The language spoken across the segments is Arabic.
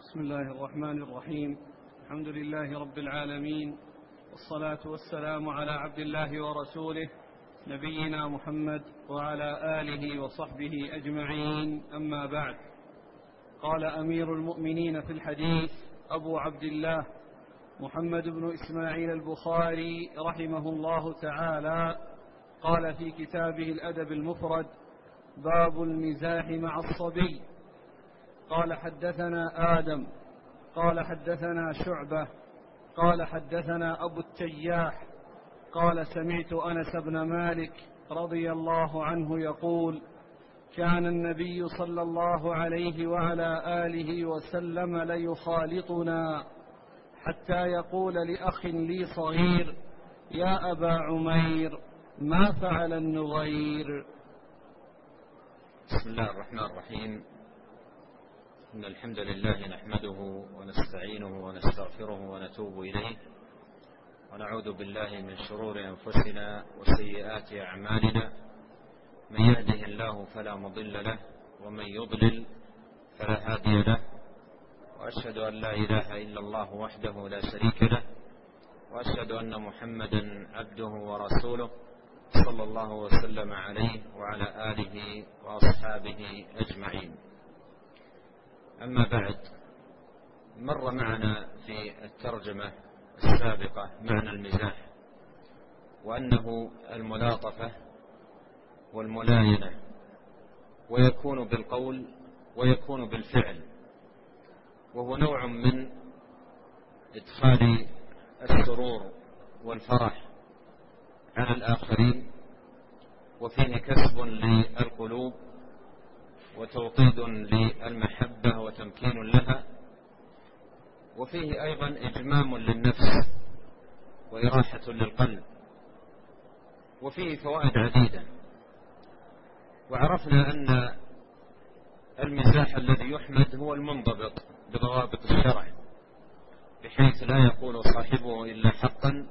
بسم الله الرحمن الرحيم. الحمد لله رب العالمين، والصلاة والسلام على عبد الله ورسوله نبينا محمد وعلى آله وصحبه أجمعين، أما بعد. قال أمير المؤمنين في الحديث أبو عبد الله محمد بن إسماعيل البخاري رحمه الله تعالى، قال في كتابه الأدب المفرد: باب المزاح مع الصبي. قال حدثنا آدم قال حدثنا شعبة قال حدثنا أبو التياح قال سمعت أنس بن مالك رضي الله عنه يقول: كان النبي صلى الله عليه وعلى آله وسلم ليخالطنا حتى يقول لأخ لي صغير: يا أبا عمير، ما فعل النغير؟ بسم الله الرحمن الرحيم. إن الحمد لله نحمده ونستعينه ونستغفره ونتوب إليه، ونعوذ بالله من شرور أنفسنا وسيئات أعمالنا. من يهده الله فلا مضل له، ومن يضلل فلا هادي له، وأشهد أن لا إله إلا الله وحده لا شريك له، وأشهد أن محمدا عبده ورسوله صلى الله وسلم عليه وعلى آله وأصحابه أجمعين. أما بعد، مر معنا في الترجمة السابقة معنى المزاح، وأنه الملاطفة والملاينة، ويكون بالقول ويكون بالفعل، وهو نوع من إدخال السرور والفرح على الآخرين، وفيه كسب للقلوب وتوطيد للمحبة وتمكين لها، وفيه أيضا إجمام للنفس وإراحة للقلب، وفيه فوائد عديدة. وعرفنا أن المزاح الذي يحمد هو المنضبط بضوابط الشرع، بحيث لا يقول صاحبه إلا حقا،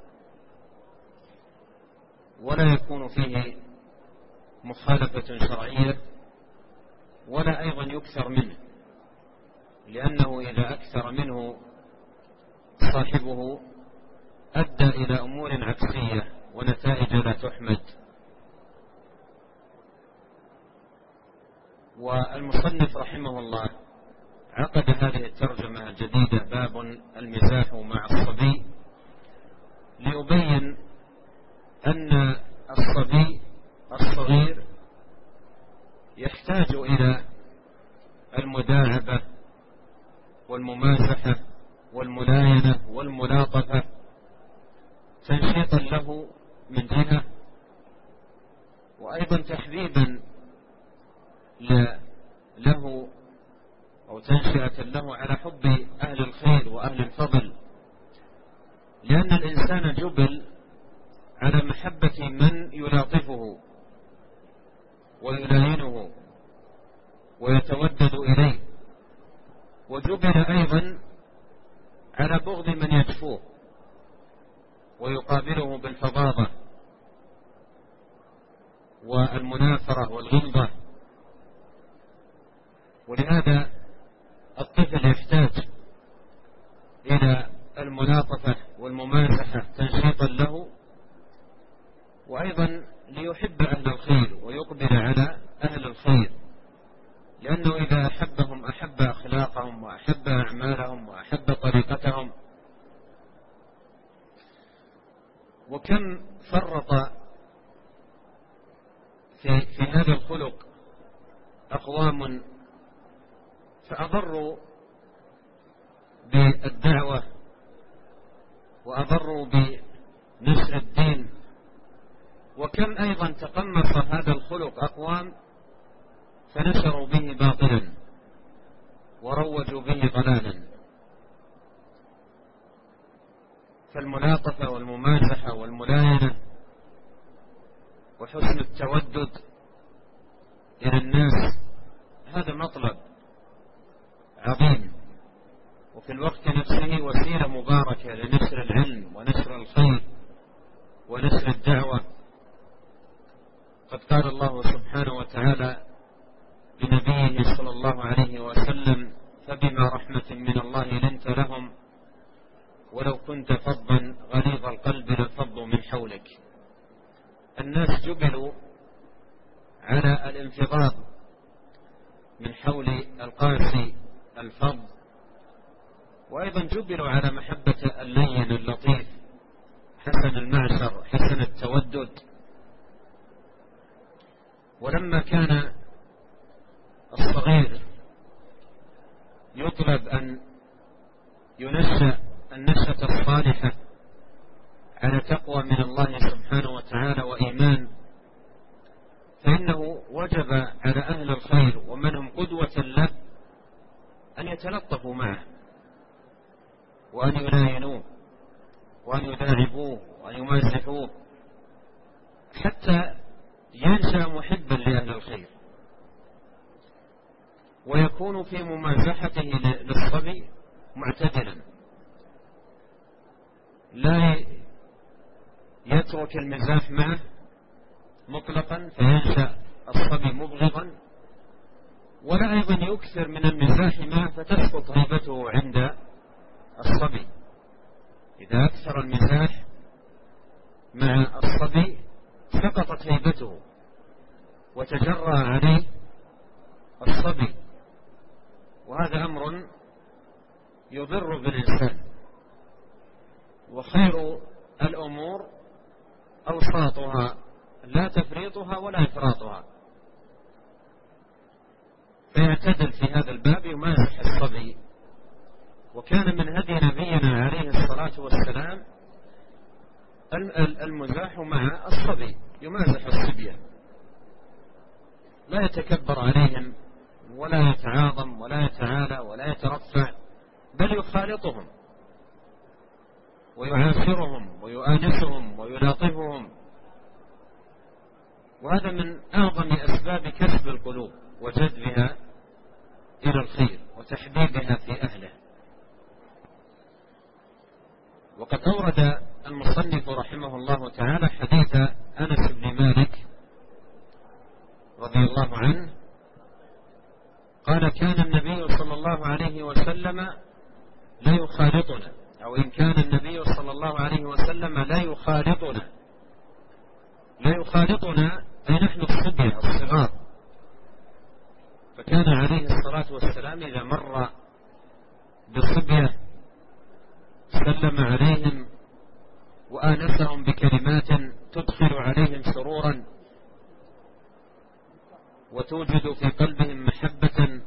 ولا يكون فيه مخالفة شرعية، ولا أيضا يكثر منه، لأنه إذا أكثر منه صاحبه أدى إلى أمور عكسية ونتائج لا تحمد. والمصنف رحمه الله عقد هذه الترجمة الجديدة: باب المزاح مع الصبي، ليبين أن الصبي الصغير يحتاج إلى المداعبة والممازحة والملاينة والملاطفة، تنشيطا له من جهة، وأيضا تحبيبا له أو تنشئة له على حب أهل الخير وأهل الفضل، لأن الإنسان جبل على محبة من يلاطفه ويلاينه ويتودد إليه، وجبل أيضا على بغض من يجفوه ويقابله بالفظاظة والمنافرة والغلظة. ولهذا الطفل يحتاج إلى الملاطفة والممازحة تنشيطا له، وأيضا ليحب أهل الخير ويقبل على أهل الخير، لأنه إذا أحبهم أحب أخلاقهم وأحب أعمالهم وأحب طريقتهم. وكم فرط في هذا الخلق أقوام فأضروا بالدعوة وأضروا بنشر الدين، وكم أيضا تقمص هذا الخلق أقوام فنشروا به باطلا وروجوا به ضلالا. فالملاطفة والممازحة والملاينة وحسن التودد إلى الناس هذا مطلب عظيم، وفي الوقت نفسه وسيلة مباركة لنشر العلم ونشر الخير ونشر الدعوة. قد قال الله سبحانه وتعالى لنبيه صلى الله عليه وسلم فبما رحمة من الله لنت لهم ولو كنت فظا غليظ القلب لانفضوا من حولك. الناس جبلوا على الانفضاض من حول القاسي الفظ، وأيضا جبلوا على محبة اللين اللطيف حسن المعشر حسن التودد. ولما كان الصغير يطلب أن ينشأ النشأة الصالحة على تقوى من الله سبحانه وتعالى وإيمان، فإنه وجب على أهل الخير ومن هم قدوة له أن يتلطفوا معه وأن يلاينوه وأن يداعبوه وأن يمازحوه حتى ينشأ محبا لأهل الخير، ويكون في ممازحته للصبي معتدلا، لا يترك المزاح معه مطلقا فينشأ الصبي مبغضا، ولا أيضا يكثر من المزاح معه فتسقط هيبته عند الصبي. إذا أكثر المزاح مع الصبي سقطت هيبته وتجرأ عليه الصبي، وهذا أمر يضر بالإنسان. وخير الأمور أوساطها لا تفريطها ولا إفراطها، فيعتدل في هذا الباب يمازح الصبي. وكان من هدي نبينا عليه الصلاة والسلام المزاح مع الصبي، يمازح الصبية، لا يتكبر عليهم ولا يتعاظم ولا يتعالى ولا يترفع، بل يخالطهم ويعاشرهم ويؤانسهم ويلاطفهم. وهذا من أعظم أسباب كسب القلوب وجذبها إلى الخير وتحبيبها في أهله. وقد أورد المصنف رحمه الله تعالى حديث أنس بن مالك رضي الله عنه قال: كان النبي صلى الله عليه وسلم لا يخالطنا، أو إن كان النبي صلى الله عليه وسلم لا يخالطنا أي نحن الصبية الصغار. فكان عليه الصلاة والسلام إذا مر بالصبية سلم عليهم وآنسهم بكلمات تدخل عليهم سرورا وتوجد في قلبهم محبة،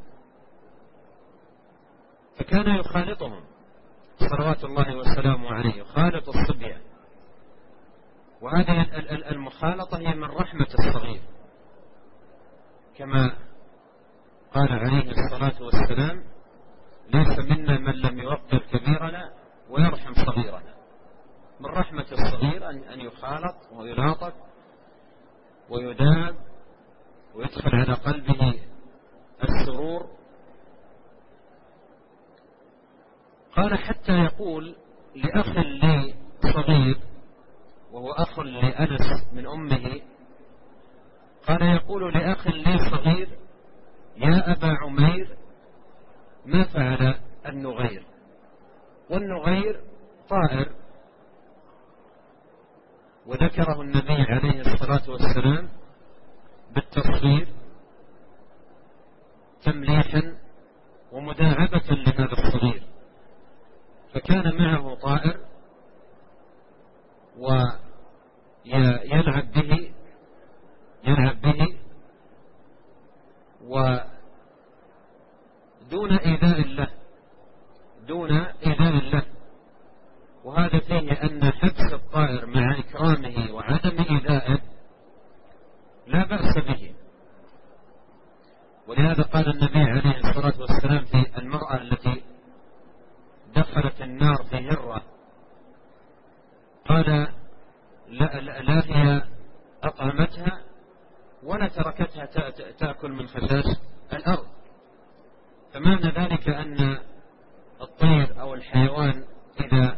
فكان يخالطهم صلوات الله وسلامه عليه، يخالط الصبية. وهذه المخالطة هي من رحمة الصغير، كما قال عليه الصلاة والسلام: ليس منا من لم يوقر كبيرنا ويرحم صغيرنا. من رحمة الصغير أن يخالط ويلاطف ويداب ويدخل على قلبه السرور. قال: حتى يقول لأخ لي صغير، وهو أخ لأنس من أمه، قال: يقول لأخ لي صغير: يا أبا عمير، ما فعل النغير؟ والنغير طائر، وذكره النبي عليه الصلاة والسلام بالتصغير تمليحا ومداعبة لهذا الصغير. فكان معه طائر ويلعب به ودون إيذاء له، وهذا فيه أن حبس الطائر مع إكرامه وعدم إيذائه لا بأس به. ولهذا قال النبي عليه الصلاة والسلام في المرأة التي دخلت النار في هرة، قال: لا هي أطعمتها ولا تركتها تأكل من خشاش الأرض. فمعنى ذلك أن الطير أو الحيوان إذا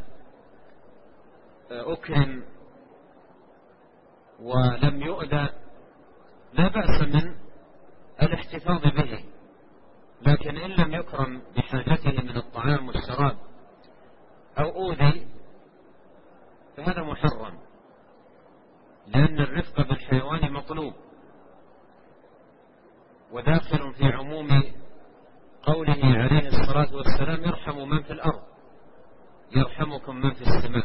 أكرم ولم يؤذى لا بأس من الاحتفاظ به، لكن إن لم يكرم بحاجته من الطعام والشراب أو أوذي فهذا محرم، لأن الرفق بالحيوان مطلوب، وداخل في عموم قوله عليه الصلاة والسلام: يرحم من في الأرض يرحمكم من في السماء.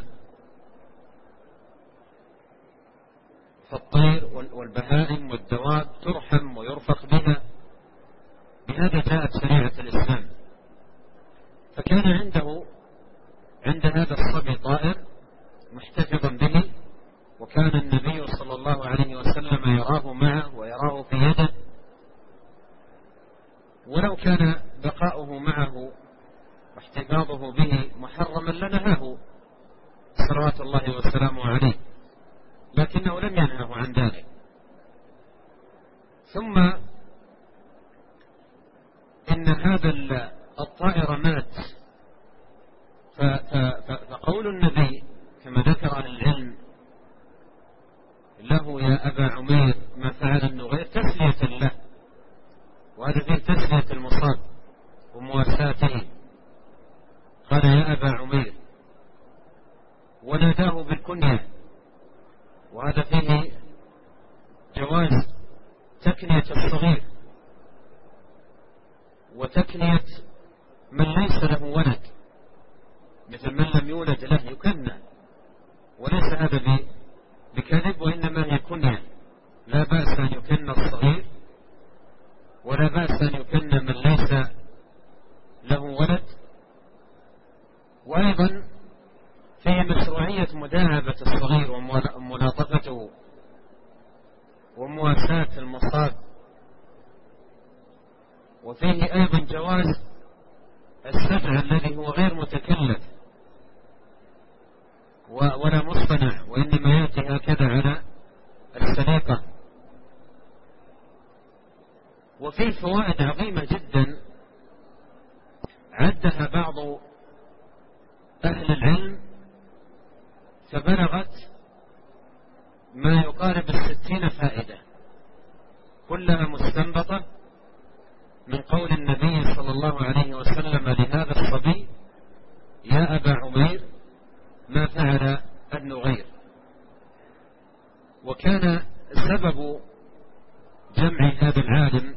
فالطير والبهائم والدواب ترحم ويرفق بها، بهذا جاءت شريعة الإسلام. فكان عند هذا الصبي طائر محتفظا به، وكان النبي صلى الله عليه وسلم يراه معه ويراه في يده، ولو كان بقاؤه معه واحتفاظه به محرما لنهاه صلوات الله وسلامه عليه، لكنه لم ينهه عن ذلك. ثم إن هذا الطائر مات، فقول النبي كما ذكر أهل العلم له: يا أبا عمير ما فعل النغير، تسلية له، وهذا فيه تسلية المصاب ومواساته. قال: يا أبا عمير، وناداه بالكنية، وهذا فيه جواز تكنية الصغير وتكنية من ليس له ولد، مثل من لم يولد له يكنى، وليس هذا بكذب، وإنما هي كنية. لا بأس أن يكنى الصغير، ولا بأس أن يكنى من ليس له ولد. وأيضا فيه مشروعية مداعبة الصغير وملاطفته ومواساة المصاب، وفيه أيضا جواز السبع الذي هو غير متكلف ولا مصطنع، وإنما يأتي هكذا على السليقة. وفيه فوائد عظيمة جدا عدها بعض أهل العلم فبلغت ما يقارب 60 فائدة، كلها مستنبطة من قول النبي صلى الله عليه وسلم لهذا الصبي: يا أبا عمير ما فعل النغير. وكان سبب جمع هذا العالم،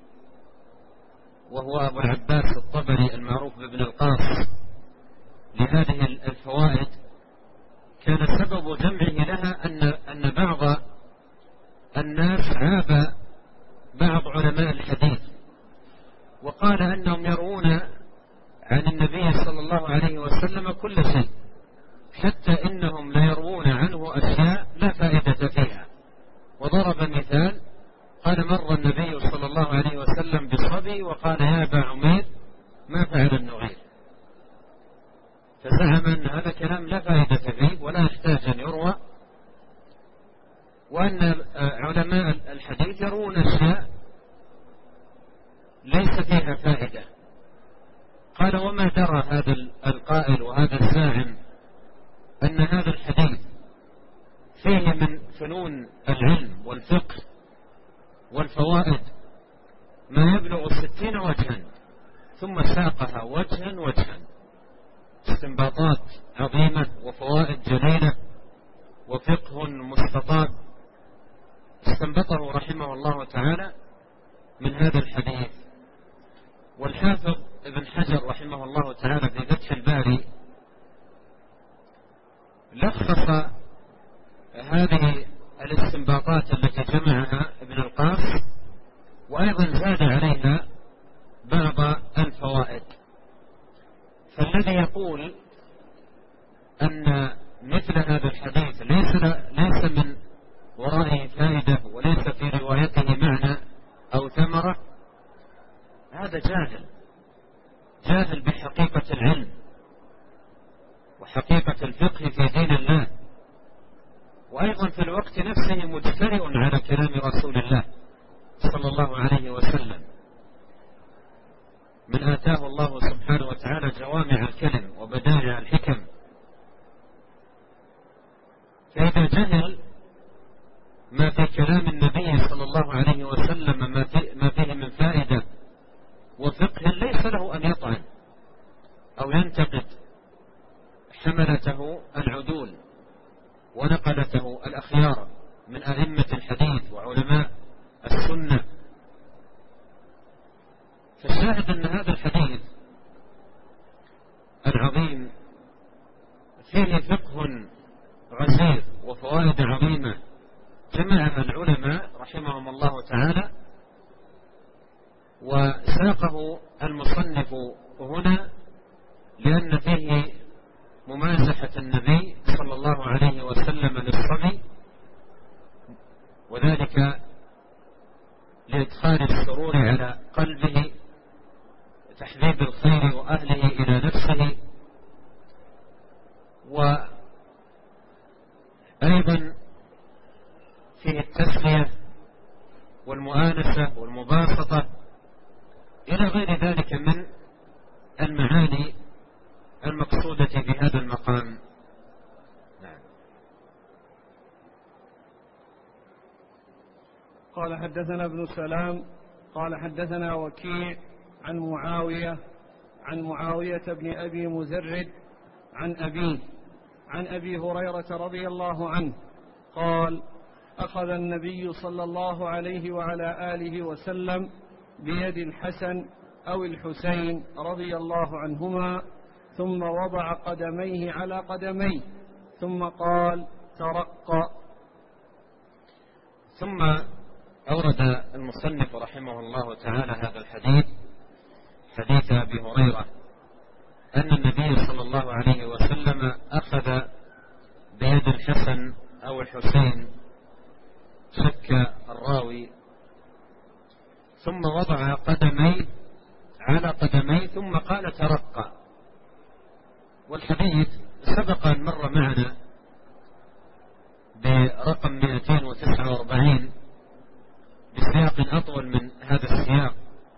وهو أبو العباس الطبري المعروف بابن القاص، لهذه الفوائد، كان سبب جمعه لها أن بعض الناس عاب بعض علماء الحديث، وقال أنهم يروون عن النبي صلى الله عليه وسلم كل شيء، حتى إنهم لا يروون عنه أشياء لا فائدة فيها. وضرب مثال، قال: مر النبي صلى الله عليه وسلم بصبي وقال: يا أبا عمير ما فعل النغير، فزعم أن هذا كلام لا فائدة فيه ولا يحتاج أن يروى، وأن علماء الحديث يروون أشياء ليس فيها فائدة. قال: وما درى هذا القائل وهذا الزاعم أن هذا الحديث فيه من فنون العلم والفقه والفوائد ما يبلغ 60 وجها، ثم ساقها وجها وجها، استنباطات عظيمة وفوائد جليلة وفقه مستطاب استنبطه رحمه الله تعالى من هذا الحديث. والحافظ ابن حجر رحمه الله تعالى في فتح الباري لخص هذه الاستنباطات التي جمعها ابن القاص، وأيضا زاد عليها بعض الفوائد. فالذي يقول أن مثل هذا الحديث ليس من ورائه فائدة وليس في روايته معنى أو ثمرة، هذا جاهل بحقيقة العلم وحقيقة الفقه في دين الله، وأيضا في الوقت نفسه مجترئ على كلام رسول الله صلى الله عليه وسلم، من آتاه الله سبحانه وتعالى جوامع الكلم وبدائع الحكم. فإذا جهل ما في كلام النبي صلى الله عليه وسلم ما فيه من فائدة وفقه ليس له وينتقد حملته العدول ونقلته الأخيار من أئمة الحديث وعلماء السنة. فالشاهد أن هذا الحديث العظيم فيه فقه غزير وفوائد عظيمة جمعها العلماء رحمهم الله تعالى، وساقه المصنف هنا لأن فيه ممازحة النبي صلى الله عليه وسلم للصبي، وذلك لإدخال السرور على قلبه، تحبيب الخير وأهله إلى نفسه، وأيضا فيه التسلية والمؤانسة والمباسطة إلى غير ذلك من المعاني المقصودة في هذا المقام. قال حدثنا ابن سلام قال حدثنا وكيع عن معاوية بن أبي مزرد عن أبيه عن أبي هريرة رضي الله عنه قال: أخذ النبي صلى الله عليه وعلى آله وسلم بيد الحسن أو الحسين رضي الله عنهما، ثم وضع قدميه على قدميه، ثم قال: ترقى. ثم أورد المصنف رحمه الله تعالى هذا الحديث، حديث أبي هريرة أن النبي صلى الله عليه وسلم أخذ بيد الحسن أو الحسين، شك الراوي، ثم وضع قدميه على قدميه ثم قال: ترقى. والحديث سبق أن مر معنا برقم 249 بسياق أطول من هذا السياق،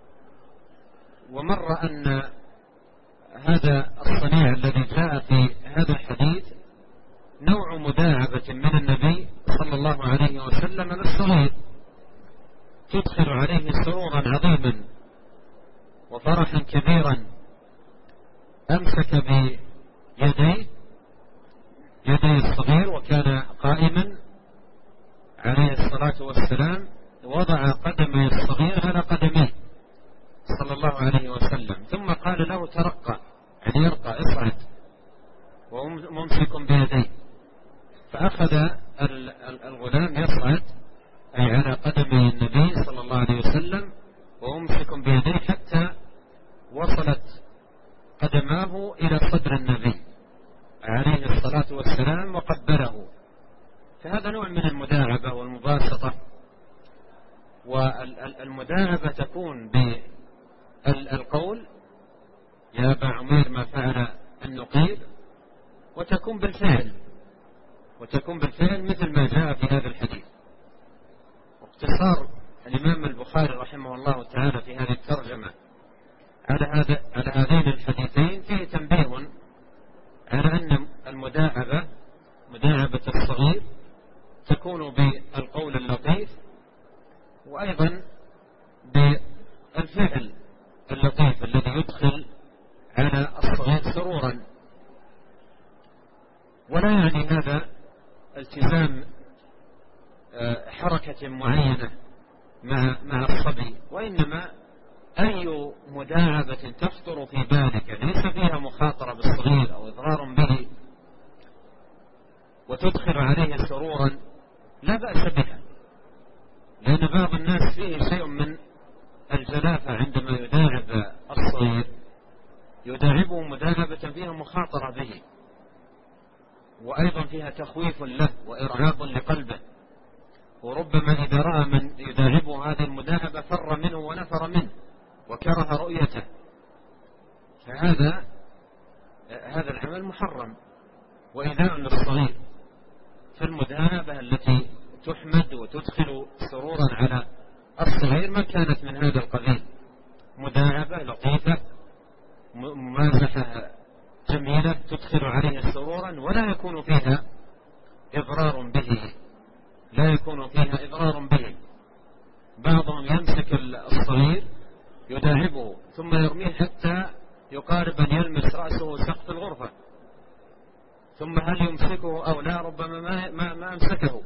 ومر أن هذا الصنيع الذي جاء في هذا الحديث نوع مداعبة من النبي صلى الله عليه وسلم للصغير، تدخل عليه سرورا عظيما وفرحا كبيرا. أمسك بيدي الصغير وكان قائما عليه الصلاة والسلام، وضع قدمي الصغير على قدميه صلى الله عليه وسلم، ثم قال له: ترقى، يعني يرقى، اصعد، وممسك بيديه. فأخذ الغلام يصعد أي على قدمي النبي صلى الله عليه وسلم وممسك بيديه حتى وصلت قدماه إلى صدر النبي عليه الصلاة والسلام وقبله. فهذا نوع من المداعبة والمباسطة، والمداعبة تكون بالقول: يا أبا عمير ما فعل النقير، وتكون بالفعل مثل ما جاء في هذا الحديث. واقتصار الإمام البخاري رحمه الله تعالى في هذه الترجمة على هذين الحديثين فيه تنبيه على أن مداعبة الصغير تكون بالقول اللطيف، وأيضا بالفعل اللطيف الذي يدخل على الصغير سرورا. ولا يعني هذا التزام حركة معينة مع الصبي، وإنما أي مداعبة تخطر في بالك ليس فيها مخاطرة بالصغير أو إضرار به وتدخل عليه سرورا لا بأس بها، لأن بعض الناس فيه شيء من الجلافة عندما يداعب الصغير، يداعبه مداعبة فيها مخاطرة به، وأيضا فيها تخويف له وإرعاب لقلبه، وربما إذا رأى من يداعبه هذه المداعبة فر منه ونفر منه وكره رؤيته. فهذا العمل محرم وإيذاء للصغير. فالمداعبة التي تحمد وتدخل سرورا على الصغير ما كانت من هذا القبيل، مداعبة لطيفة ممازحة جميلة تدخل عليه سرورا ولا يكون فيها إضرار به. بعضهم يمسك الصغير يداعبه ثم يرميه حتى يقارب أن يلمس رأسه سقف الغرفة، ثم هل يمسكه أو لا؟ ربما ما أمسكه.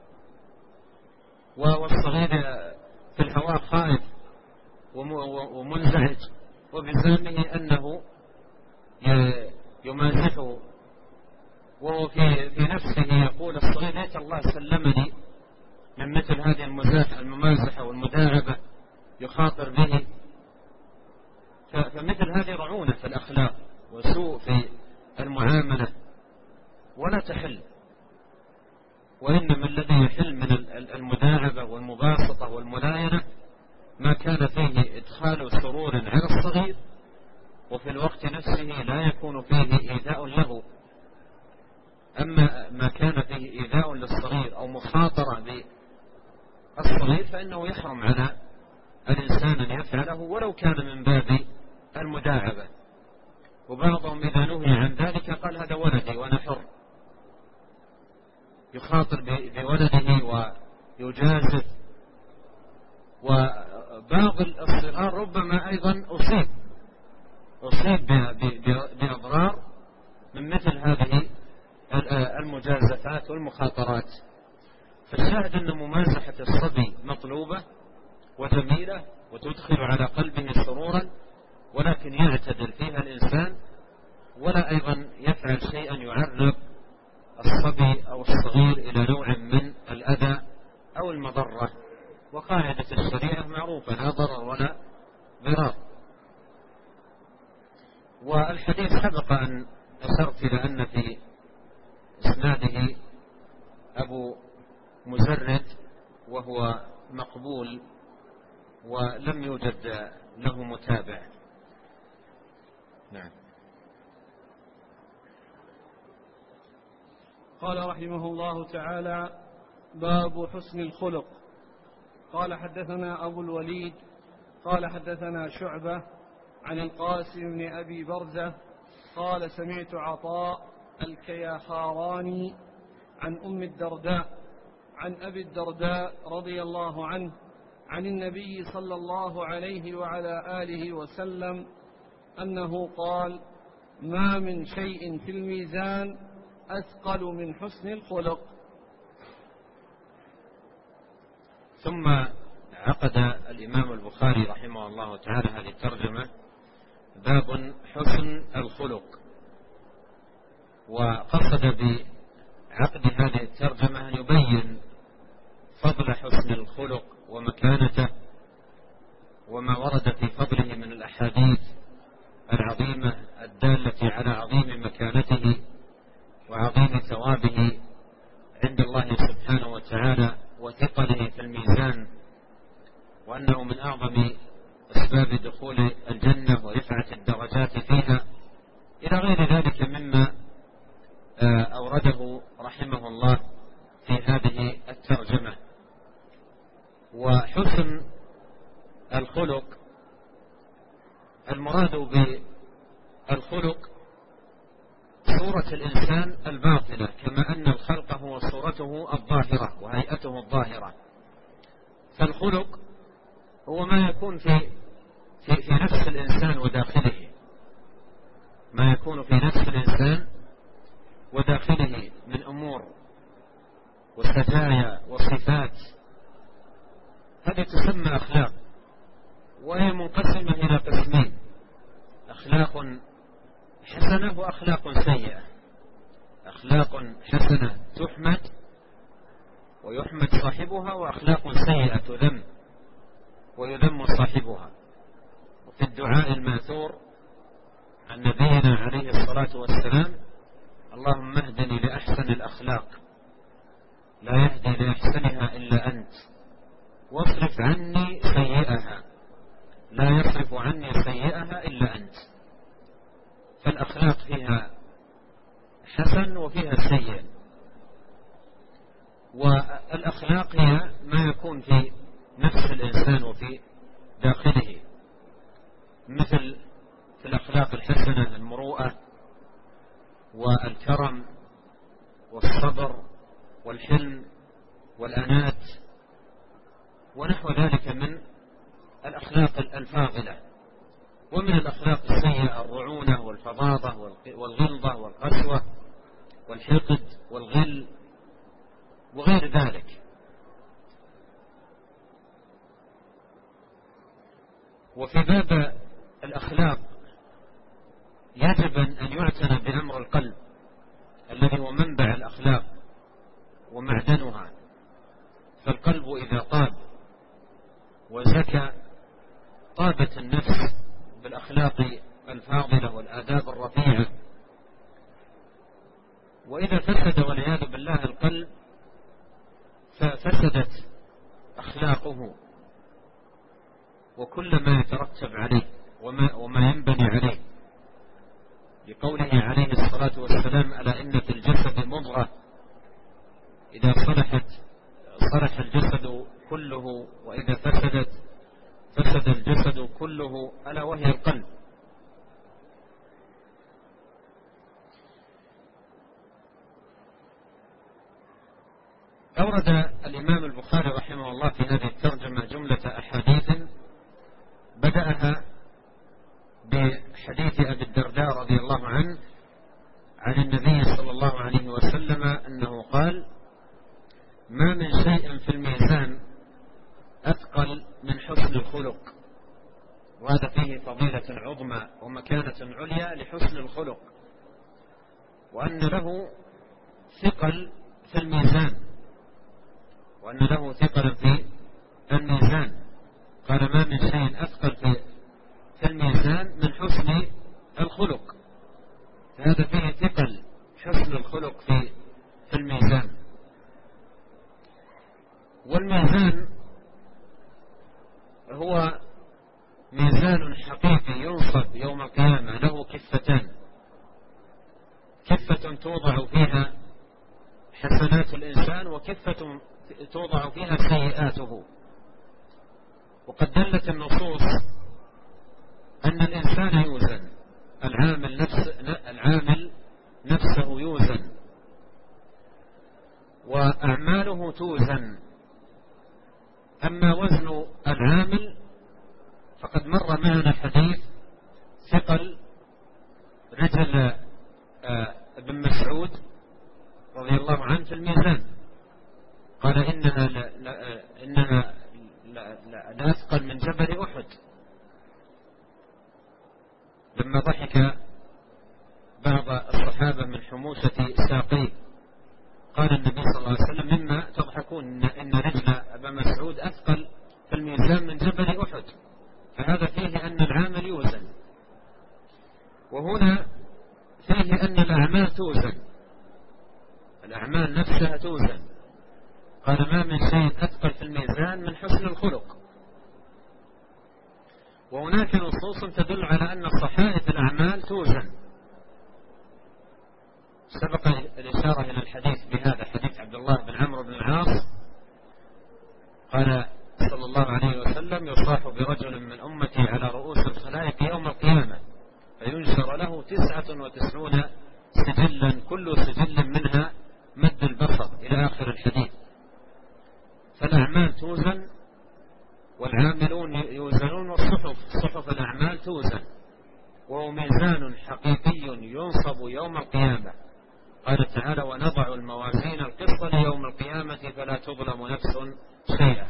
والصغير في الهواء خائف ومنزعج، وبزعمه أنه يمازحه، وهو في نفسه يقول الصغير ليت الله سلمني من مثل هذه الممازحة والمداعبة يخاطر به. فمثل هذه رعونة في الأخلاق وسوء في المعاملة ولا تحل، وإنما الذي يحل من المداعبة والمباسطة والملاينة ما كان فيه إدخال سرور على الصغير، وفي الوقت نفسه لا يكون فيه إيذاء له. أما ما كان فيه إيذاء للصغير أو مخاطرة بالصغير فإنه يحرم على الإنسان أن يفعله ولو كان من باب المداعبة. وبعضهم إذا نهي عن ذلك قال هذا ولدي وأنا حر، يخاطر بولده ويجازف. وبعض الصغار ربما أيضا أصيب بأضرار من مثل هذه المجازفات والمخاطرات. فالشاهد أن ممازحة الصبي مطلوبة وجميلة وتدخل على قلبه سرورا، ولكن يعتدل فيها الإنسان ولا أيضا يفعل شيئا يعرض الصبي أو الصغير إلى نوع من الأذى أو المضرة. وقاعدة الشريعة معروفة لا ضرر ولا ضرار. والحديث سبق أن أشرت إلى أن في إسناده أبو مزرد وهو مقبول ولم يوجد له متابع. نعم. قال رحمه الله تعالى: باب حسن الخلق. قال حدثنا أبو الوليد قال حدثنا شعبة عن القاسم بن أبي برزة قال سمعت عطاء الكيخاراني عن أم الدرداء عن أبي الدرداء رضي الله عنه عن النبي صلى الله عليه وعلى آله وسلم أنه قال: ما من شيء في الميزان أثقل من حسن الخلق. ثم عقد الإمام البخاري رحمه الله تعالى هذه الترجمة: باب حسن الخلق. وقصد بعقد هذه الترجمة أن يبين فضل حسن الخلق ومكانته وما ورد في فضله من الأحاديث العظيمة الدالة على عظيم مكانته وعظيم ثوابه عند الله سبحانه وتعالى وثقله في الميزان، وأنه من أعظم أسباب دخول الجنة ورفعة الدرجات فيها، إلى غير ذلك مما أورده رحمه الله في هذه الترجمة. وحسن الخلق المراد بالخلق صورة الإنسان الباطنة، كما أن الخلق هو صورته الظاهرة وهيئته الظاهرة. فالخلق هو ما يكون في نفس الإنسان وداخله، ما يكون في نفس الإنسان وداخله من أمور وسجايا وصفات، هذه تسمى أخلاق، وهي منقسمة إلى قسمين: أخلاق حسنة وأخلاق سيئة. أخلاق حسنة تحمد ويحمد صاحبها، وأخلاق سيئة تذم ويذم صاحبها. وفي الدعاء الماثور عن نبينا عليه الصلاة والسلام: اللهم اهدني لأحسن الأخلاق لا يهدي لأحسنها إلا أنت، واصرف عني سيئها لا يصرف عني سيئها إلا أنت. فالأخلاق فيها حسن وفيها سيء. والأخلاق هي ما يكون في نفس الإنسان وفي داخله، مثل في الأخلاق الحسنة المروءة والكرم والصبر والحلم والأنات ونحو ذلك من الأخلاق الفاضلة. ومن الأخلاق السيئة الرعونة والبغاضة والغلظة والقسوة والحقد والغل وغير ذلك. وفي باب الأخلاق يجب أن يعتنى بأمر القلب الذي هو منبع الأخلاق ومعدنها. فالقلب إذا طاب وزكى طابت النفس بالأخلاق الفاضلة والآداب الرفيعة. وإذا فسد والعياذ بالله القلب ففسدت أخلاقه وكل ما يترتب عليه وما ينبني عليه، لقوله عليه الصلاة والسلام: ألا إن في الجسد مضغة إذا صلحت صلح الجسد كله وإذا فسدت فسد الجسد كله، ألا وهي القلب. أورد الإمام البخاري رحمه الله في هذه الترجمة جملة أحاديث بدأها بحديث أبي الدرداء رضي الله عنه عن النبي صلى الله عليه وسلم أنه قال: ما من شيء في الميزان أثقل من حسن الخلق. وهذا فيه فضيلة عظمى ومكانة عليا لحسن الخلق، وأن له ثقل في الميزان، وأن له ثقل في الميزان. قال: ما من شيء أثقل في الميزان من حسن الخلق. فهذا فيه ثقل حسن الخلق في الميزان. والميزان هو ميزان حقيقي ينصب يوم القيامة، له كفتان: كفة توضع فيها حسنات الإنسان وكفة توضع فيها سيئاته. وقد دلت النصوص أن الإنسان يوزن، العامل نفسه يوزن وأعماله توزن. أما وزن العامل فقد مر معنا حديث ثقل رجل ابن مسعود رضي الله عنه في الميزان. قال: إنها لا أثقل من جبل أحد. لما ضحك بعض الصحابة من حموشة ساقيه قال النبي صلى الله عليه وسلم: مما تضحكون؟ إن رجل أبا مسعود أثقل في الميزان من جبل أحد. فهذا فيه أن العامل يوزن، وهنا فيه أن الأعمال توزن، الأعمال نفسها توزن. قال: ما من شيء أثقل في الميزان من حسن الخلق. وهناك نصوص تدل على أن صحائف الأعمال توزن. سبق الإشارة إلى الحديث بهذا، حديث عبد الله بن عمرو بن العاص قال صلى الله عليه وسلم: يصاح برجل من أمتي على رؤوس الخلائق يوم القيامة فينشر له 99 سجلا كل سجل منها مد البصر، إلى آخر الحديث. فالأعمال توزن والعاملون يوزنون، صحف الأعمال توزن، وهو ميزان حقيقي ينصب يوم القيامة. قال تعالى: ونضع الموازين القسط ليوم القيامة فلا تظلم نفس شيئا.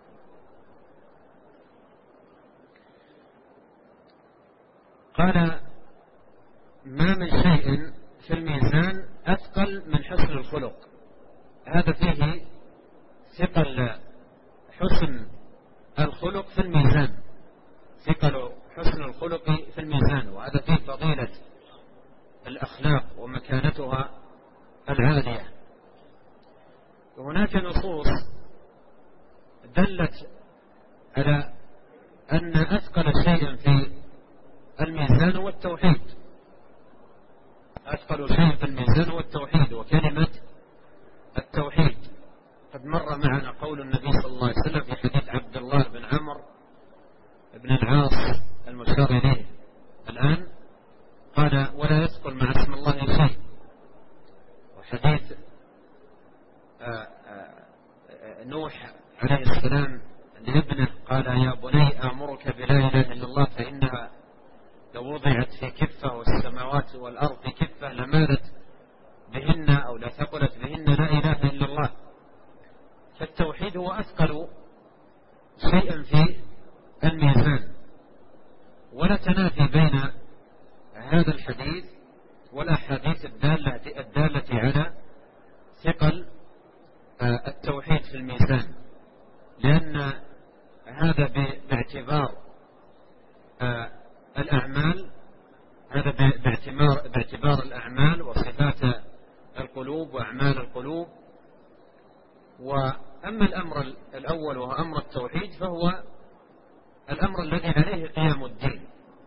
قال: ما من شيء في الميزان أثقل من حسن الخلق. هذا فيه ثقل حسن الخلق في الميزان، ثقل حسن الخلق في الميزان، وهذا فيه فضيلة الأخلاق ومكانتها العالية. وهناك نصوص دلت على أن أثقل شيء في الميزان هو التوحيد. أثقل شيء في الميزان هو التوحيد وكلمة التوحيد. قد مر معنا قول النبي صلى الله عليه وسلم في حديث عبد الله بن عمرو بن العاص المشار إليه الآن، قال: ولا يثقل مع اسم الله شيء. وحديث نوح عليه السلام لابنه قال: يا بني آمرك بلا إله إلا الله فإنها لو وضعت في كفة والسماوات والأرض في كفة لمالت بهن أو لا ثقلت بهن لا إله إلا الله. فالتوحيد هو أثقل شيء في الميزان، ولا تنافي بين هذا الحديث والأحاديث الدالة على ثقل التوحيد في الميزان، لأن هذا باعتبار الأعمال، هذا باعتبار الأعمال وصفات القلوب وأعمال القلوب. وأما الأمر الأول وهو أمر التوحيد فهو الأمر الذي عليه قيام الدين،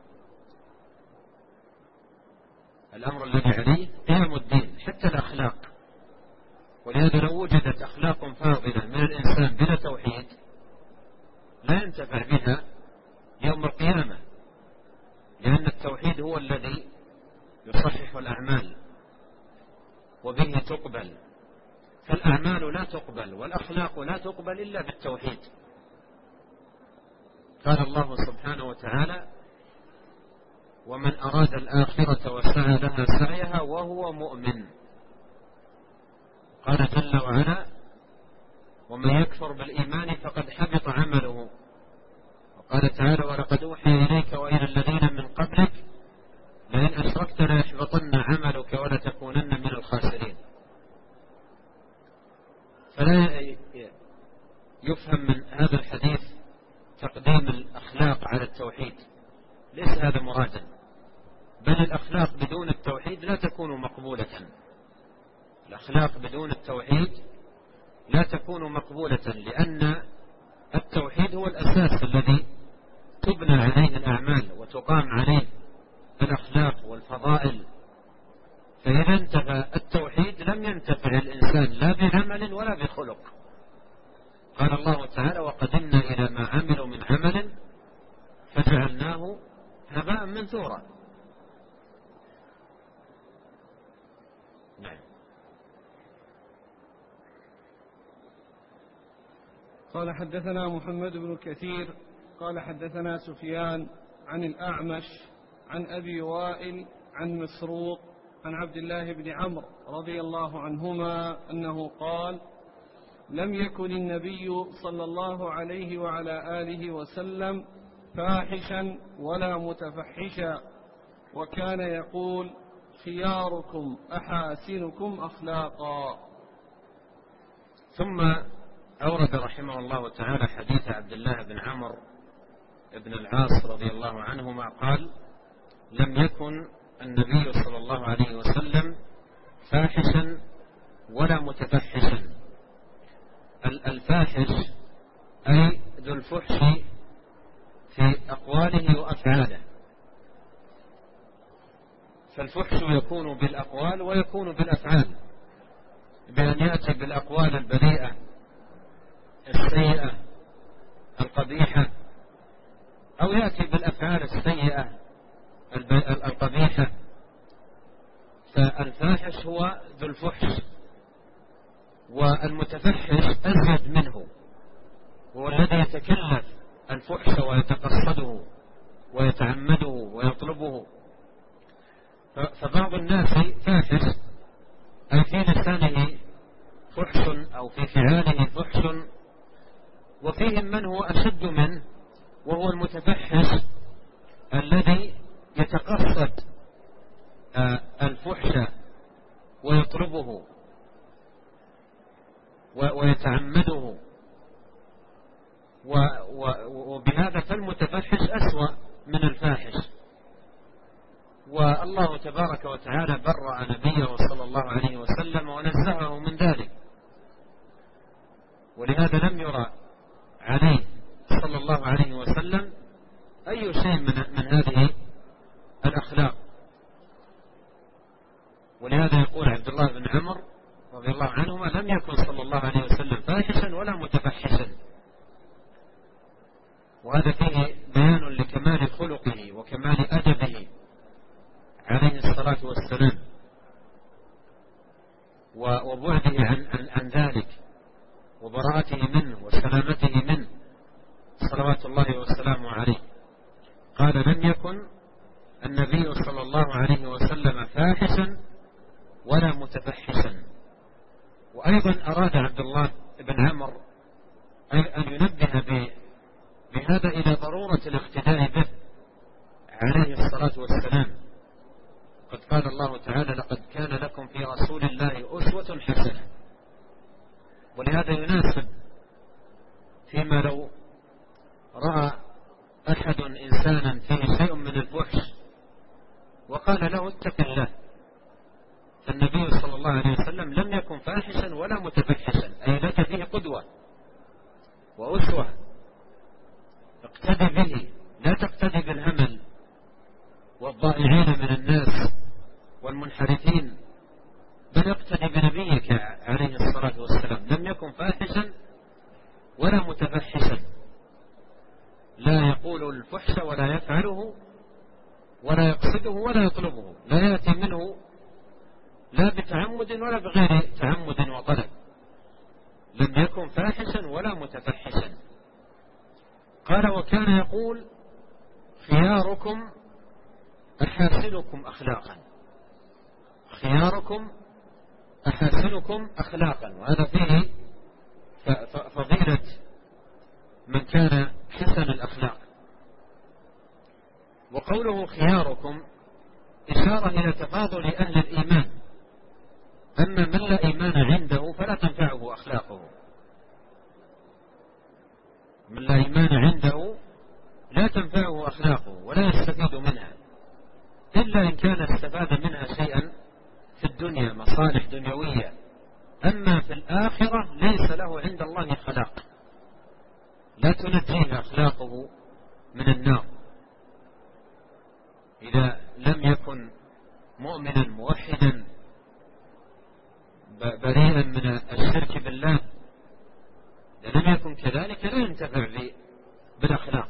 الأمر الذي عليه قيام الدين حتى الأخلاق. ولهذا لو وجدت أخلاق فاضلة من الإنسان بلا توحيد لا ينتفع بها يوم القيامة، لأن التوحيد هو الذي يصحح الأعمال وبه تقبل، فالأعمال لا تقبل والأخلاق لا تقبل إلا بالتوحيد. قال الله سبحانه وتعالى: ومن أراد الآخرة وسعى لها سعيها وهو مؤمن. قال جل وعلا: ومن يكفر بالإيمان فقد حبط عمله. وقال تعالى: ولقد أوحي إليك وإلى الذين من قبلك لئن أشركت ليحبطن عملك ولتكونن من الخاسرين. فلا يفهم من هذا الحديث تقديم الأخلاق على التوحيد، ليس هذا مرادا، بل الأخلاق بدون التوحيد لا تكون مقبولة. الأخلاق بدون التوحيد لا تكون مقبولة، لأن التوحيد هو الأساس الذي تبنى عليه الأعمال وتقام عليه الأخلاق والفضائل. فإذا انتفى التوحيد لم ينتفع الإنسان لا بعمل ولا بخلق. قال الله تعالى: وقدمنا إلى ما عملوا من عمل فجعلناه هباء منثورا. نعم. قال: حدثنا محمد بن كثير قال حدثنا سفيان عن الأعمش عن أبي وائل عن مسروق عن عبد الله بن عمرو رضي الله عنهما أنه قال: لم يكن النبي صلى الله عليه وعلى آله وسلم فاحشا ولا متفحشا، وكان يقول: خياركم أحاسنكم أخلاقا. ثم أورد رحمه الله تعالى حديث عبد الله بن عمرو بن العاص رضي الله عنهما قال: لم يكن النبي صلى الله عليه وسلم فاحشا ولا متفحشا. الفاحش أي ذو الفحش في أقواله وأفعاله، فالفحش يكون بالأقوال ويكون بالأفعال، بأن يأتي بالأقوال البذيئة السيئة القبيحة، أو يأتي بالأفعال السيئة القبيحة. فالفاحش هو ذو الفحش، والمتفحش أزيد منه، هو الذي يتكلف الفحش ويتقصده ويتعمده ويطلبه. فبعض الناس فاحش أي في لسانه فحش أو في فعاله فحش، وفيهم من هو أشد منه وهو المتفحش الذي يتقصد الفحش ويطلبه ويتعمده، وبهذا فالمتفحش أسوأ من الفاحش. والله تبارك وتعالى برأ نبيه صلى الله عليه وسلم ونزهه من ذلك، ولهذا لم يرى عليه صلى الله عليه وسلم أي شيء من هذه الأخلاق. ولهذا يقول عبد الله بن عمرو رضي الله عنهما: لم يكن صلى الله عليه وسلم فاحشا ولا متفحشا. وهذا فيه بيان لكمال خلقه وكمال أدبه عليه الصلاة والسلام، وبعده عن ذلك وبراءته منه وسلامته منه صلوات الله وسلامه عليه. قال: لم يكن النبي صلى الله عليه وسلم فاحشا ولا متفحشا. وأيضا أراد عبد الله بن عمرو أن ينبه بهذا إلى ضرورة الاقتداء به عليه الصلاة والسلام. قد قال الله تعالى: لقد كان لكم في رسول الله أسوة حسنة. ولهذا يناسب فيما لو رأى أحد إنسانا فيه شيء من الفحش وقال له: اتق الله، فالنبي صلى الله عليه وسلم لم يكن فاحشا ولا متفحشا، أي لك فيه قدوة وأسوة، اقتدي به، لا تقتدي بالهمل والضائعين من الناس والمنحرفين، بل اقتدي بنبيك عليه الصلاة والسلام. لم يكن فاحشا ولا متفحشا، لا يقول الفحش ولا يفعله ولا يقصده ولا يطلبه، لا يأتي منه لا بتعمد ولا بغير تعمد وطلب. لم يكن فاحشا ولا متفحشا. قال: وكان يقول: خياركم أحاسنكم أخلاقا. خياركم أحاسنكم أخلاقا، وهذا فيه فضيلة من كان حسن الأخلاق. وقوله خياركم إشارة إلى تفاضل أهل الإيمان، أما من لا إيمان عنده فلا تنفعه أخلاقه. من لا إيمان عنده لا تنفعه أخلاقه ولا يستفيد منها، إلا إن كان استفاد منها شيئا في الدنيا، مصالح دنيوية. أما في الآخرة ليس له عند الله خلاق، لا تنجيه أخلاقه من النار. إذا لم يكن مؤمنا موحدا بريئا من الشرك بالله، إذا لم يكن كذلك لا ينتفع بالأخلاق.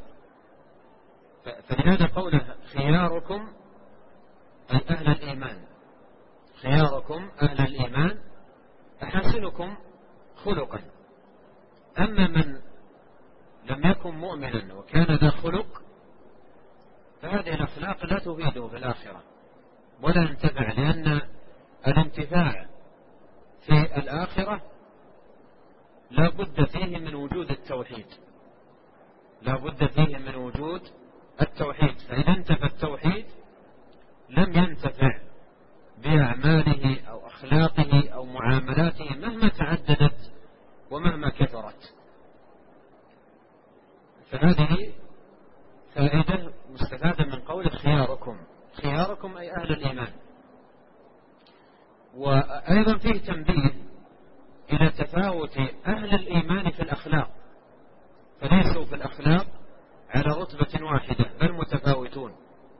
فلهذا قوله خياركم أي أهل الإيمان، خياركم أهل الإيمان أحسنكم خلقا. أما من لم يكن مؤمنا وكان ذا خلق فهذه الأخلاق لا تفيده في الآخرة ولا ينتفع، لأن الانتفاع في الآخرة لا بد فيه من وجود التوحيد، لا بد فيه من وجود التوحيد. فإذا انتفى التوحيد لم ينتفع بأعماله أو أخلاقه أو معاملاته مهما تعددت ومهما كثرت. فهذه فائدة مستفادة من قول خياركم. خياركم أي أهل الإيمان. وأيضا فيه تنبيه إلى تفاوت أهل الإيمان في الأخلاق، فليسوا في الأخلاق على رتبة واحدة بل متفاوتون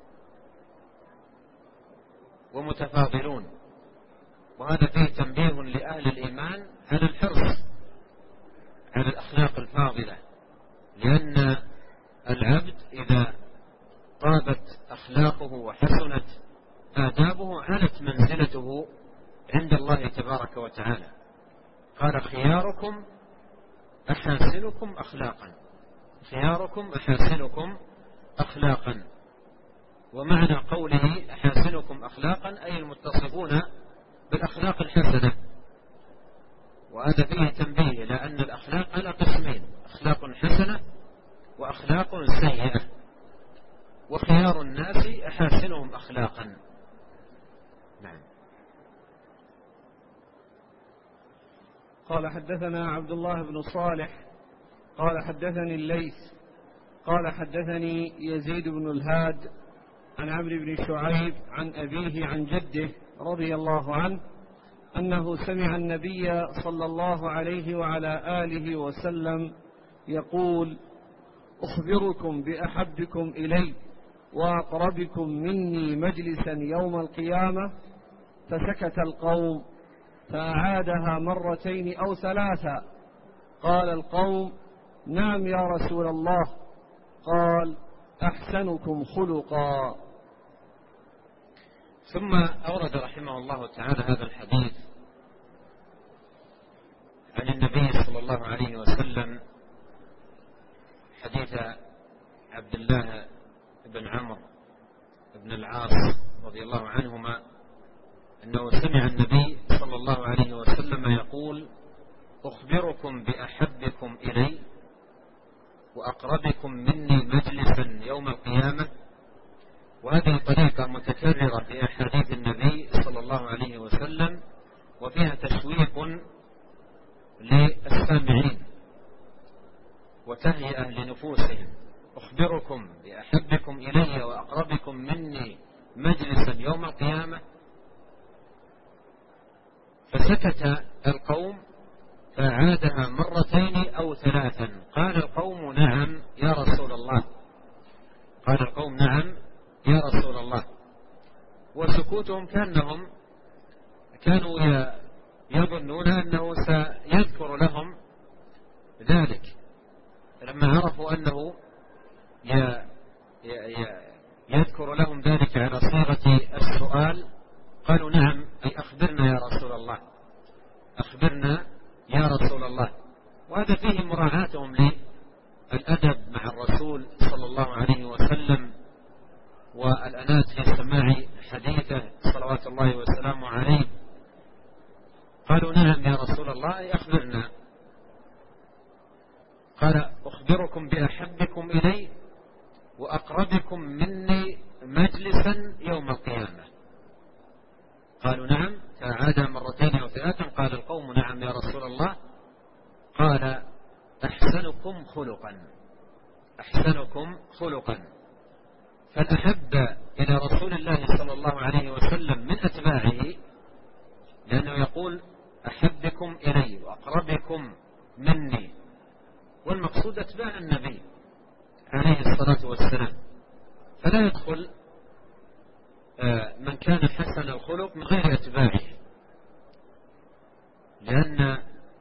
ومتفاضلون. وهذا فيه تنبيه لأهل الإيمان على الحرص على الأخلاق الفاضلة، لأن العبد إذا طابت أخلاقه وحسنت آدابه علت منزلته عند الله تبارك وتعالى. قال خياركم أحاسنكم أخلاقا، خياركم أحاسنكم أخلاقا. ومعنى قوله أحاسنكم أخلاقا أي المتصفون بالأخلاق الحسنة. وهذا فيه تنبيه إلى أن الأخلاق على قسمين: أخلاق حسنة وأخلاق سيئة، وخيار الناس أحاسنهم أخلاقا. نعم. قال حدثنا عبد الله بن صالح قال حدثني الليث قال حدثني يزيد بن الهاد عن عمرو بن شعيب عن أبيه عن جده رضي الله عنه أنه سمع النبي صلى الله عليه وعلى آله وسلم يقول: أخبركم بأحبكم إلي وأقربكم مني مجلسا يوم القيامة. فسكت القوم فأعادها مرتين أو ثلاثا. قال القوم: نعم يا رسول الله. قال: أحسنكم خلقا. ثم أورد رحمه الله تعالى هذا الحديث عن النبي صلى الله عليه وسلم، حديث عبد الله بن عمرو بن العاص رضي الله عنهما أنه سمع النبي صلى الله عليه وسلم يقول: أخبركم بأحبكم إلي وأقربكم مني مجلسا يوم القيامة. وهذه طريقة متكررة في أحاديث النبي صلى الله عليه وسلم، وفيها تشويق للسامعين وتهيئة لنفوسهم. أخبركم بأحبكم إلي وأقربكم مني مجلسا يوم القيامة. فسكت القوم فعادها مرتين أو ثلاثا. قال القوم: نعم يا رسول الله. قال القوم: نعم يا رسول الله. وسكوتهم كأنهم كانوا يظنون أنه سيذكر لهم ذلك. لما عرفوا أنه يذكر لهم ذلك على صيغة السؤال قالوا: نعم، أي أخبرنا يا رسول الله، أخبرنا يا رسول الله. وهذا فيه مراعاتهم للأدب مع الرسول صلى الله عليه وسلم والأنات في سماع حديثه صلوات الله وسلامه عليه. قالوا: نعم يا رسول الله، أي أخبرنا. قال: أخبركم بأحبكم إلي وأقربكم مني مجلسا يوم القيامة. قالوا: نعم. فعاد مرتين أو ثلاثا. قال القوم: نعم يا رسول الله. قال: أحسنكم خلقا، أحسنكم خلقا. فالأحب إلى رسول الله صلى الله عليه وسلم من أتباعه، لأنه يقول: أحبكم إلي وأقربكم مني، والمقصود أتباع النبي عليه الصلاة والسلام. فلا يدخل من كان حسن الخلق من غير أتباعه، لأن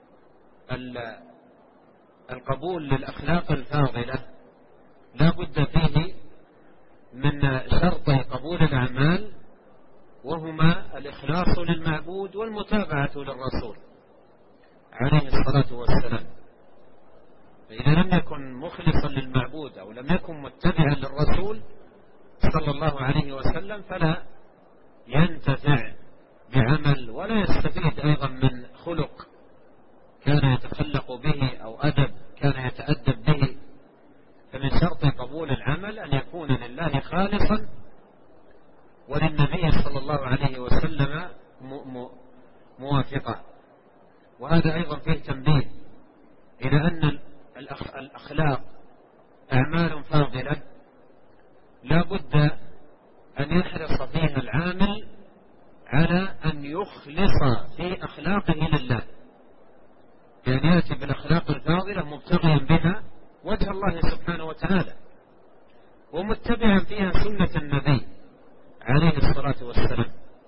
القبول للأخلاق الفاضلة لا بد فيه من شرطي قبول الأعمال، وهما الإخلاص للمعبود والمتابعة للرسول عليه الصلاة والسلام. فإذا لم يكن مخلصا للمعبود أو لم يكن متبعا للرسول صلى الله عليه وسلم فلا ينتفع بعمل ولا يستفيد أيضا من خلق كان يتخلق به أو أدب كان يتأدب به. فمن شرط قبول العمل أن يكون لله خالصا وللنبي صلى الله عليه وسلم موافقا. وهذا أيضا فيه تنبيه إلى أن الأخلاق أعمال فاضلة لا بد أن يحرص فيها العامل على أن يخلص في أخلاقه لله، يعني يأتي بالأخلاق الفاضلة مبتغيا بها وجه الله سبحانه وتعالى ومتبعا فيها سنة النبي عليه الصلاة والسلام.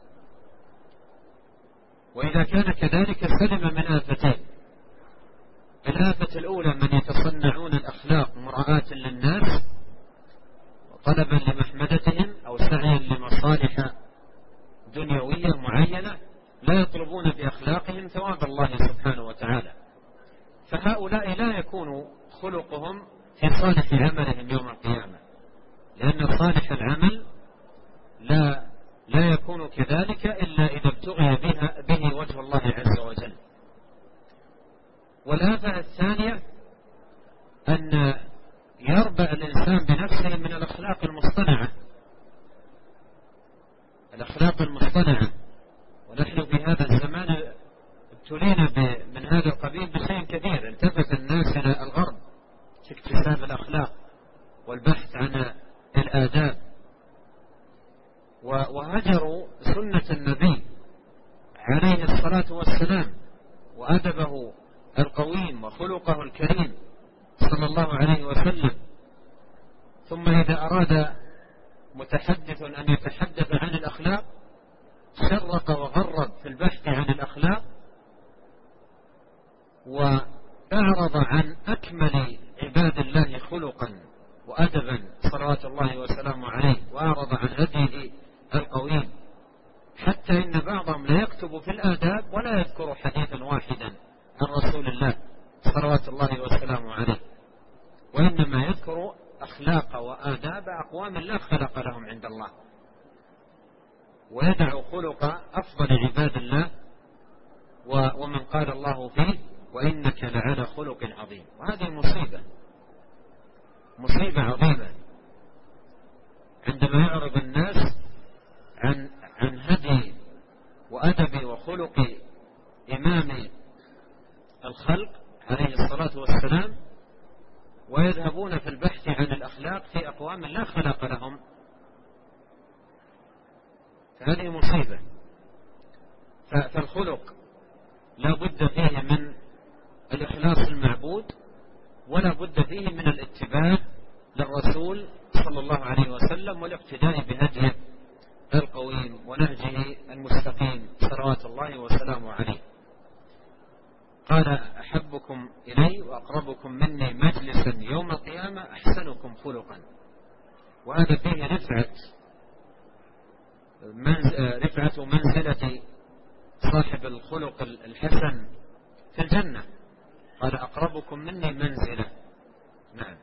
وإذا كان كذلك سلم من آفتين: الآفة الأولى من يتصنعون الأخلاق مراعاة للناس وطلبا لمحمدتهم أو سعيا لمصالح دنيوية معينة لا يطلبون بأخلاقهم ثواب الله سبحانه وتعالى. فهؤلاء لا يكون خلقهم في صالح عملهم يوم القيامة، لأن صالح العمل لا يكون كذلك إلا إذا ابتغي به وجه الله عز وجل. والآفة الثانية أن يربع الإنسان بنفسه من الأخلاق المصطنعة، الأخلاق المصطنعة. ونحن في هذا الزمان ابتلينا من هذا القبيل بشيء كثير. التفت الناس إلى الغرب في اكتساب الأخلاق والبحث عن الآداب، وهجروا سنة النبي عليه الصلاة والسلام وأدبه القويم وخلقه الكريم صلى الله عليه وسلم. ثم إذا أراد متحدث أن يتحدث عن الأخلاق شرق وغرب في البحث عن الأخلاق وأعرض عن أكمل عباد الله خلقا وأدبا صلوات الله وسلامه عليه، وأعرض عن هديه القويم، حتى إن بعضهم لا يكتب في الآداب ولا يذكر حديثا واحدا عن رسول الله صلوات الله وسلامه عليه، وإنما يذكر أخلاق وآداب أقوام لا خلق لهم عند الله. ويدع خلق أفضل عباد الله ومن قال الله فيه وإنك لعلى خلق عظيم. وهذه مصيبة عظيمة عندما يعرض الناس عن هدي وأدب وخلق إمام الخلق عليه الصلاة والسلام، ويذهبون في البحث عن الأخلاق في أقوام لا خلاق لهم. فهذه مصيبة. فالخلق لا بد فيه من الإخلاص المعبود، ولا بد فيه من الاتباع للرسول صلى الله عليه وسلم والاقتداء بهديه القويم ونهجه المستقيم صلوات الله وسلامه عليه. قال أحبكم إلي وأقربكم مني مجلسا يوم القيامة أحسنكم خلقا. وهذا فيه رفعة منزلة صاحب الخلق الحسن في الجنة. قال أقربكم مني منزلة. نعم.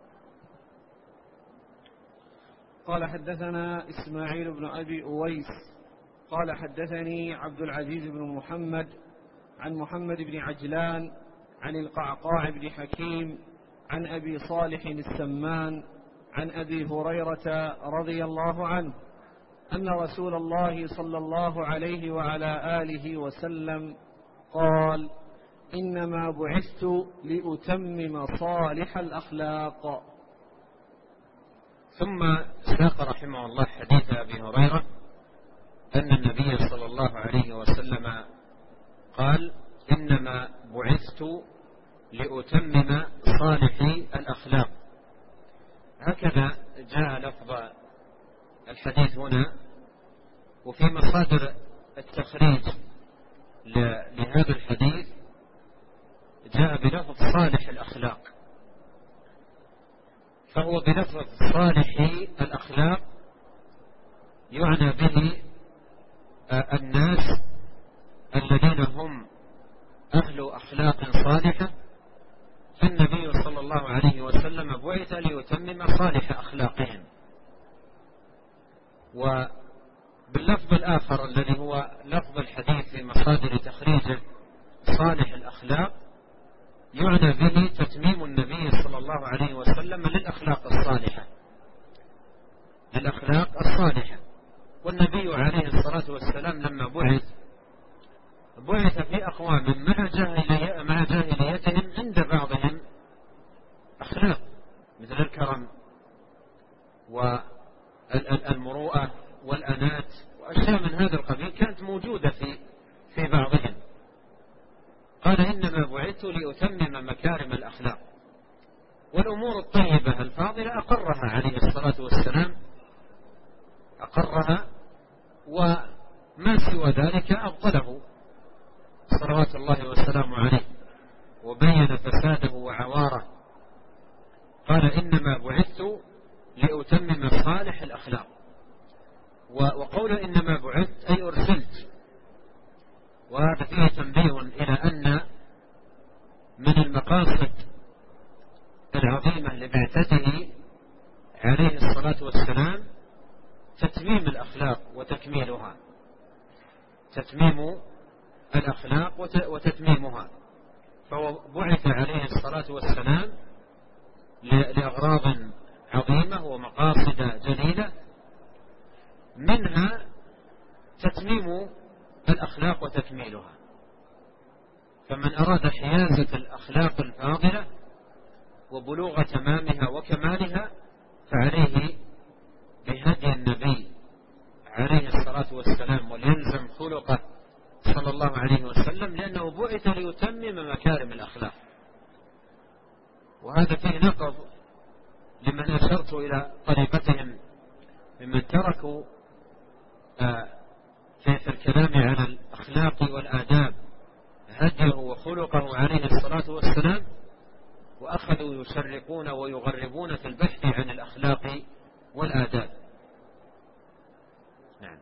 قال حدثنا إسماعيل بن أبي أويس قال حدثني عبد العزيز بن محمد عن محمد بن عجلان عن القعقاع بن حكيم عن أبي صالح السمان عن أبي هريرة رضي الله عنه أن رسول الله صلى الله عليه وعلى آله وسلم قال: إنما بعثت لأتمم صالح الأخلاق. ثم ساق رحمه الله حديث أبي هريرة أن النبي صلى الله عليه وسلم قال: إنما بعثت لأتمم صالح الأخلاق. هكذا جاء لفظ الحديث هنا. وفي مصادر التخريج لهذا الحديث جاء بلفظ صالح الأخلاق، فهو بلفظ صالح الأخلاق يعنى به الناس الذين هم أهل أخلاق صالحة. فالنبي صلى الله عليه وسلم بعث ليتمم صالح أخلاقهم. وباللفظ الآخر الذي هو لفظ الحديث في مصادر تخريجه صالح الأخلاق يعنى به تتميم النبي صلى الله عليه وسلم للأخلاق الصالحة. والنبي عليه الصلاة والسلام لما بعث في أقوام مع جاهليتهم عند بعضهم أخلاق مثل الكرم والمروءة والأنات وأشياء من هذا القبيل كانت موجودة في بعضهم. قال: إنما بعثت لأتمم مكارم الأخلاق. والأمور الطيبة الفاضلة أقرها عليه الصلاة والسلام، وما سوى ذلك أبطله صلوات الله وسلامه عليه وبين فساده وعواره. قال: إنما بعثت لأتمم صالح الأخلاق. وقول إنما بعثت أي أرسلت. وهذا فيه تنبيه إلى أن من المقاصد العظيمة لبعثته عليه الصلاة والسلام تتميم الأخلاق وتكميلها، تتميم الأخلاق وتتميمها. فهو بعث عليه الصلاة والسلام لأغراض عظيمة ومقاصد جليلة، منها تتميم الأخلاق وتكميلها. فمن أراد حيازة الأخلاق الفاضلة وبلوغ تمامها وكمالها فعليه بهدي النبي عليه الصلاة والسلام وليلزم خلقه صلى الله عليه وسلم، لأنه بعث ليتمم مكارم الأخلاق. وهذا فيه نقض لمن أشرت إلى طريقتهم ممن تركوا في الكلام على الأخلاق والآداب هديه وخلقه عليه الصلاة والسلام، وأخذوا يشرقون ويغربون في البحث عن الأخلاق والآداب. نعم.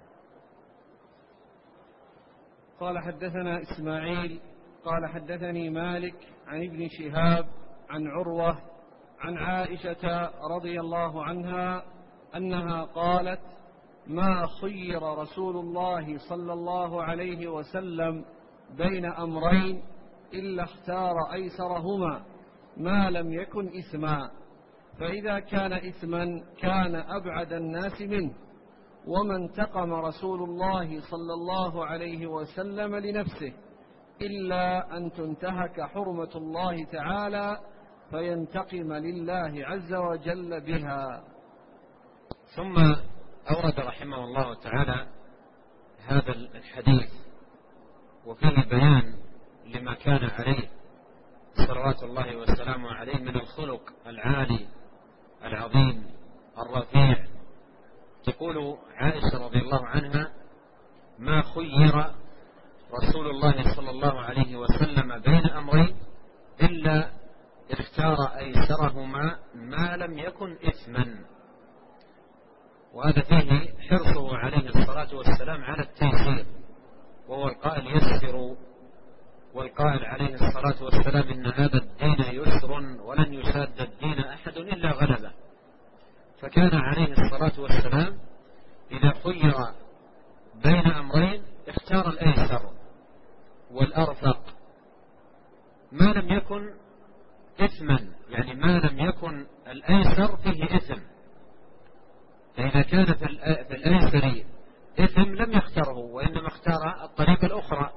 قال: حدثنا إسماعيل قال حدثني مالك عن ابن شهاب عن عروة عن عائشة رضي الله عنها أنها قالت: ما خير رسول الله صلى الله عليه وسلم بين أمرين إلا اختار أيسرهما ما لم يكن إثما، فإذا كان إثما كان أبعد الناس منه. وما انتقم رسول الله صلى الله عليه وسلم لنفسه إلا أن تنتهك حرمة الله تعالى فينتقم لله عز وجل بها. ثم أورد رحمه الله تعالى هذا الحديث وفيه بيان لما كان عليه صلوات الله والسلام عليه من الخلق العالي العظيم الرفيع. تقول عائشة رضي الله عنها: ما خير رسول الله صلى الله عليه وسلم بين أمرين إلا اختار أيسرهما ما لم يكن إثما. وهذا فيه حرصه عليه الصلاة والسلام على التيسير، وهو القائل: يسروا، والقائل عليه الصلاة والسلام: إن هذا الدين يسر ولن يشاد الدين أحد إلا غلبه. فكان عليه الصلاة والسلام إذا خير بين أمرين اختار الأيسر والأرفق ما لم يكن إثما، يعني ما لم يكن الأيسر فيه إثم. فإذا كان في الأيسر إثم لم يختاره، وإنما اختار الطريقة الأخرى.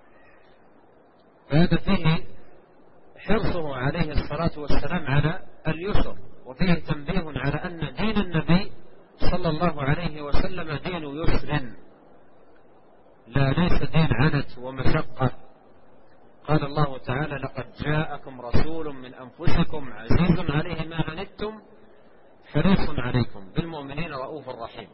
فهذا فيه حرصه عليه الصلاة والسلام على اليسر، وفيه تنبيه على أن دين النبي صلى الله عليه وسلم دين يسر، لا ليس دين عنت ومشقة. قال الله تعالى: لقد جاءكم رسول من أنفسكم عزيز عليه ما عنتم حريص عليكم بالمؤمنين رؤوف رحيم.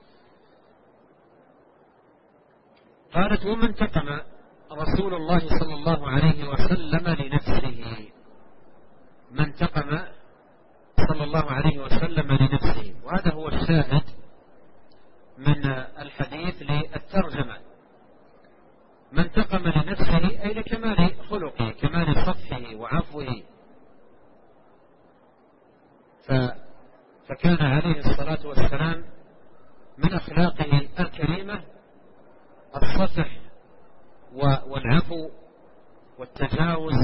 قالت: وما انتقم رسول الله صلى الله عليه وسلم لنفسه. ما انتقم صلى الله عليه وسلم لنفسه، وهذا هو الشاهد من الحديث للترجمة. ما انتقم لنفسه أي لكمال خلقه، كمال صفحه وعفوه. فكان عليه الصلاة والسلام من أخلاقه الكريمة الصفح والعفو والتجاوز.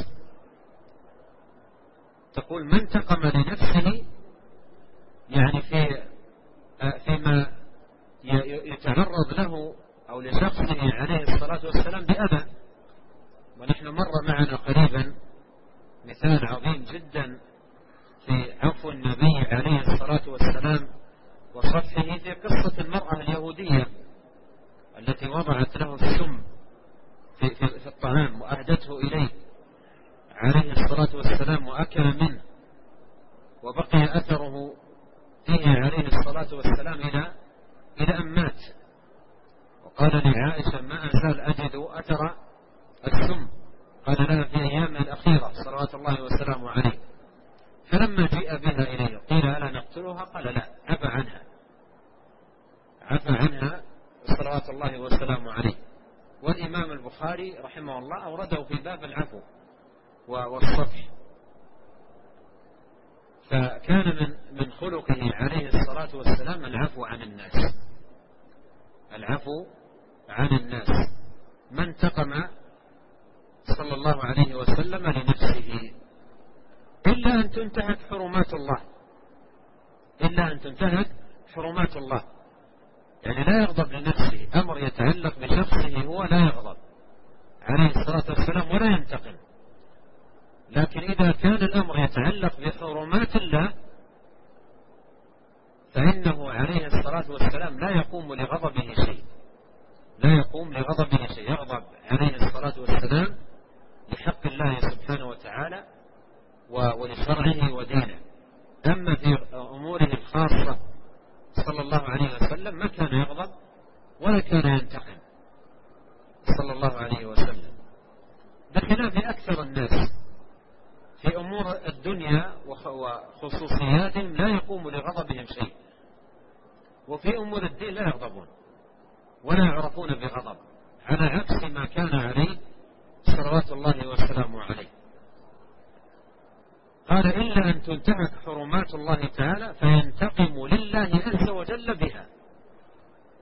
تقول: من انتقم لنفسه، يعني فيما يتعرض له أو لشخصه عليه الصلاة والسلام بأذى. ونحن مر معنا قريبا مثال عظيم جدا في عفو النبي عليه الصلاة والسلام وصفحه في قصة المرأة اليهودية التي وضعت له السم في الطعام وأهدته إليه عليه الصلاة والسلام وأكل منه، وبقي أثره فيه عليه الصلاة والسلام إلى أن مات. وقال لعائشة: ما أزال أجد أثر السم. قال لها: في أيام الأخيرة صلوات الله والسلام عليه. فلما جيء بها إليه قيل: ألا نقتلها؟ قال: لا، عفى عنها صلوات الله والسلام عليه. والإمام البخاري رحمه الله أورده في باب العفو والصفح. فكان من خلقه عليه الصلاة والسلام العفو عن الناس، العفو عن الناس. ما انتقم صلى الله عليه وسلم لنفسه إلا أن تنتهك حرمات الله، إلا أن تنتهك حرمات الله. يعني لا يغضب لنفسه، أمر يتعلق بشخصه هو لا يغضب عليه الصلاة والسلام ولا ينتقم. لكن إذا كان الأمر يتعلق بحرمات الله فإنه عليه الصلاة والسلام لا يقوم لغضبه شيء، لا يقوم لغضبه شيء. يغضب عليه الصلاة والسلام لحق الله سبحانه وتعالى ولشرعه ودينه. أما في أموره الخاصة صلى الله عليه وسلم ما كان يغضب ولا كان ينتقم صلى الله عليه وسلم، بخلاف أكثر الناس في أمور الدنيا وخصوصياتهم لا يقوم لغضبهم شيء، وفي أمور الدين لا يغضبون ولا يعرفون بغضب، على عكس ما كان عليه صلوات الله وسلامه عليه. قال: إلا أن تنتهك حرمات الله تعالى فينتقم لله عز وجل بها.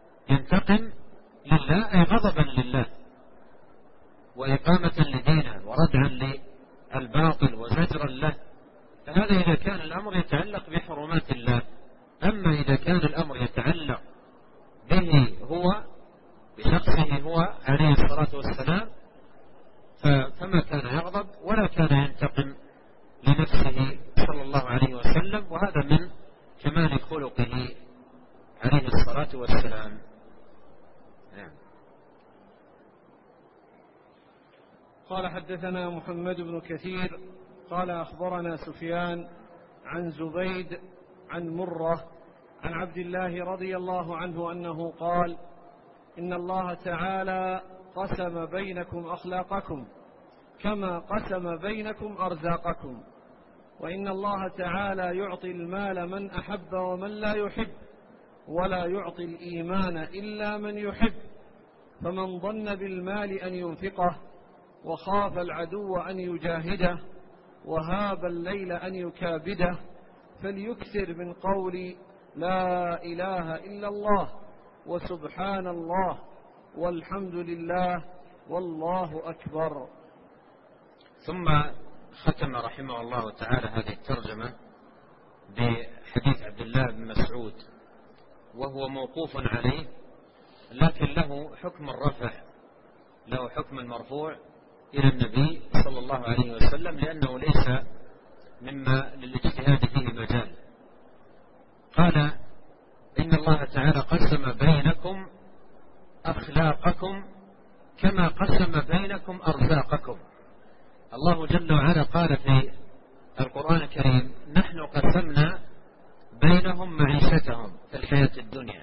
قال حدثنا محمد بن كثير قال أخبرنا سفيان عن زبيد عن مرة عن عبد الله رضي الله عنه أنه قال: إن الله تعالى قسم بينكم أخلاقكم كما قسم بينكم أرزاقكم، وإن الله تعالى يعطي المال من أحب ومن لا يحب، ولا يعطي الإيمان إلا من يحب. فمن ظن بالمال أن ينفقه، وخاف العدو أن يجاهده، وهاب الليل أن يكابده، فليكثر من قول لا إله إلا الله وسبحان الله والحمد لله والله أكبر. ثم ختم رحمه الله تعالى هذه الترجمة بحديث عبد الله بن مسعود، وهو موقوف عليه، لكن له حكم الرفع، له حكم المرفوع إلى النبي صلى الله عليه وسلم، لأنه ليس مما للاجتهاد فيه مجال. قال: إن الله تعالى قسم بينكم أخلاقكم كما قسم بينكم أرزاقكم. الله جل وعلا قال في القرآن الكريم: نحن قسمنا بينهم معيشتهم في الحياة الدنيا.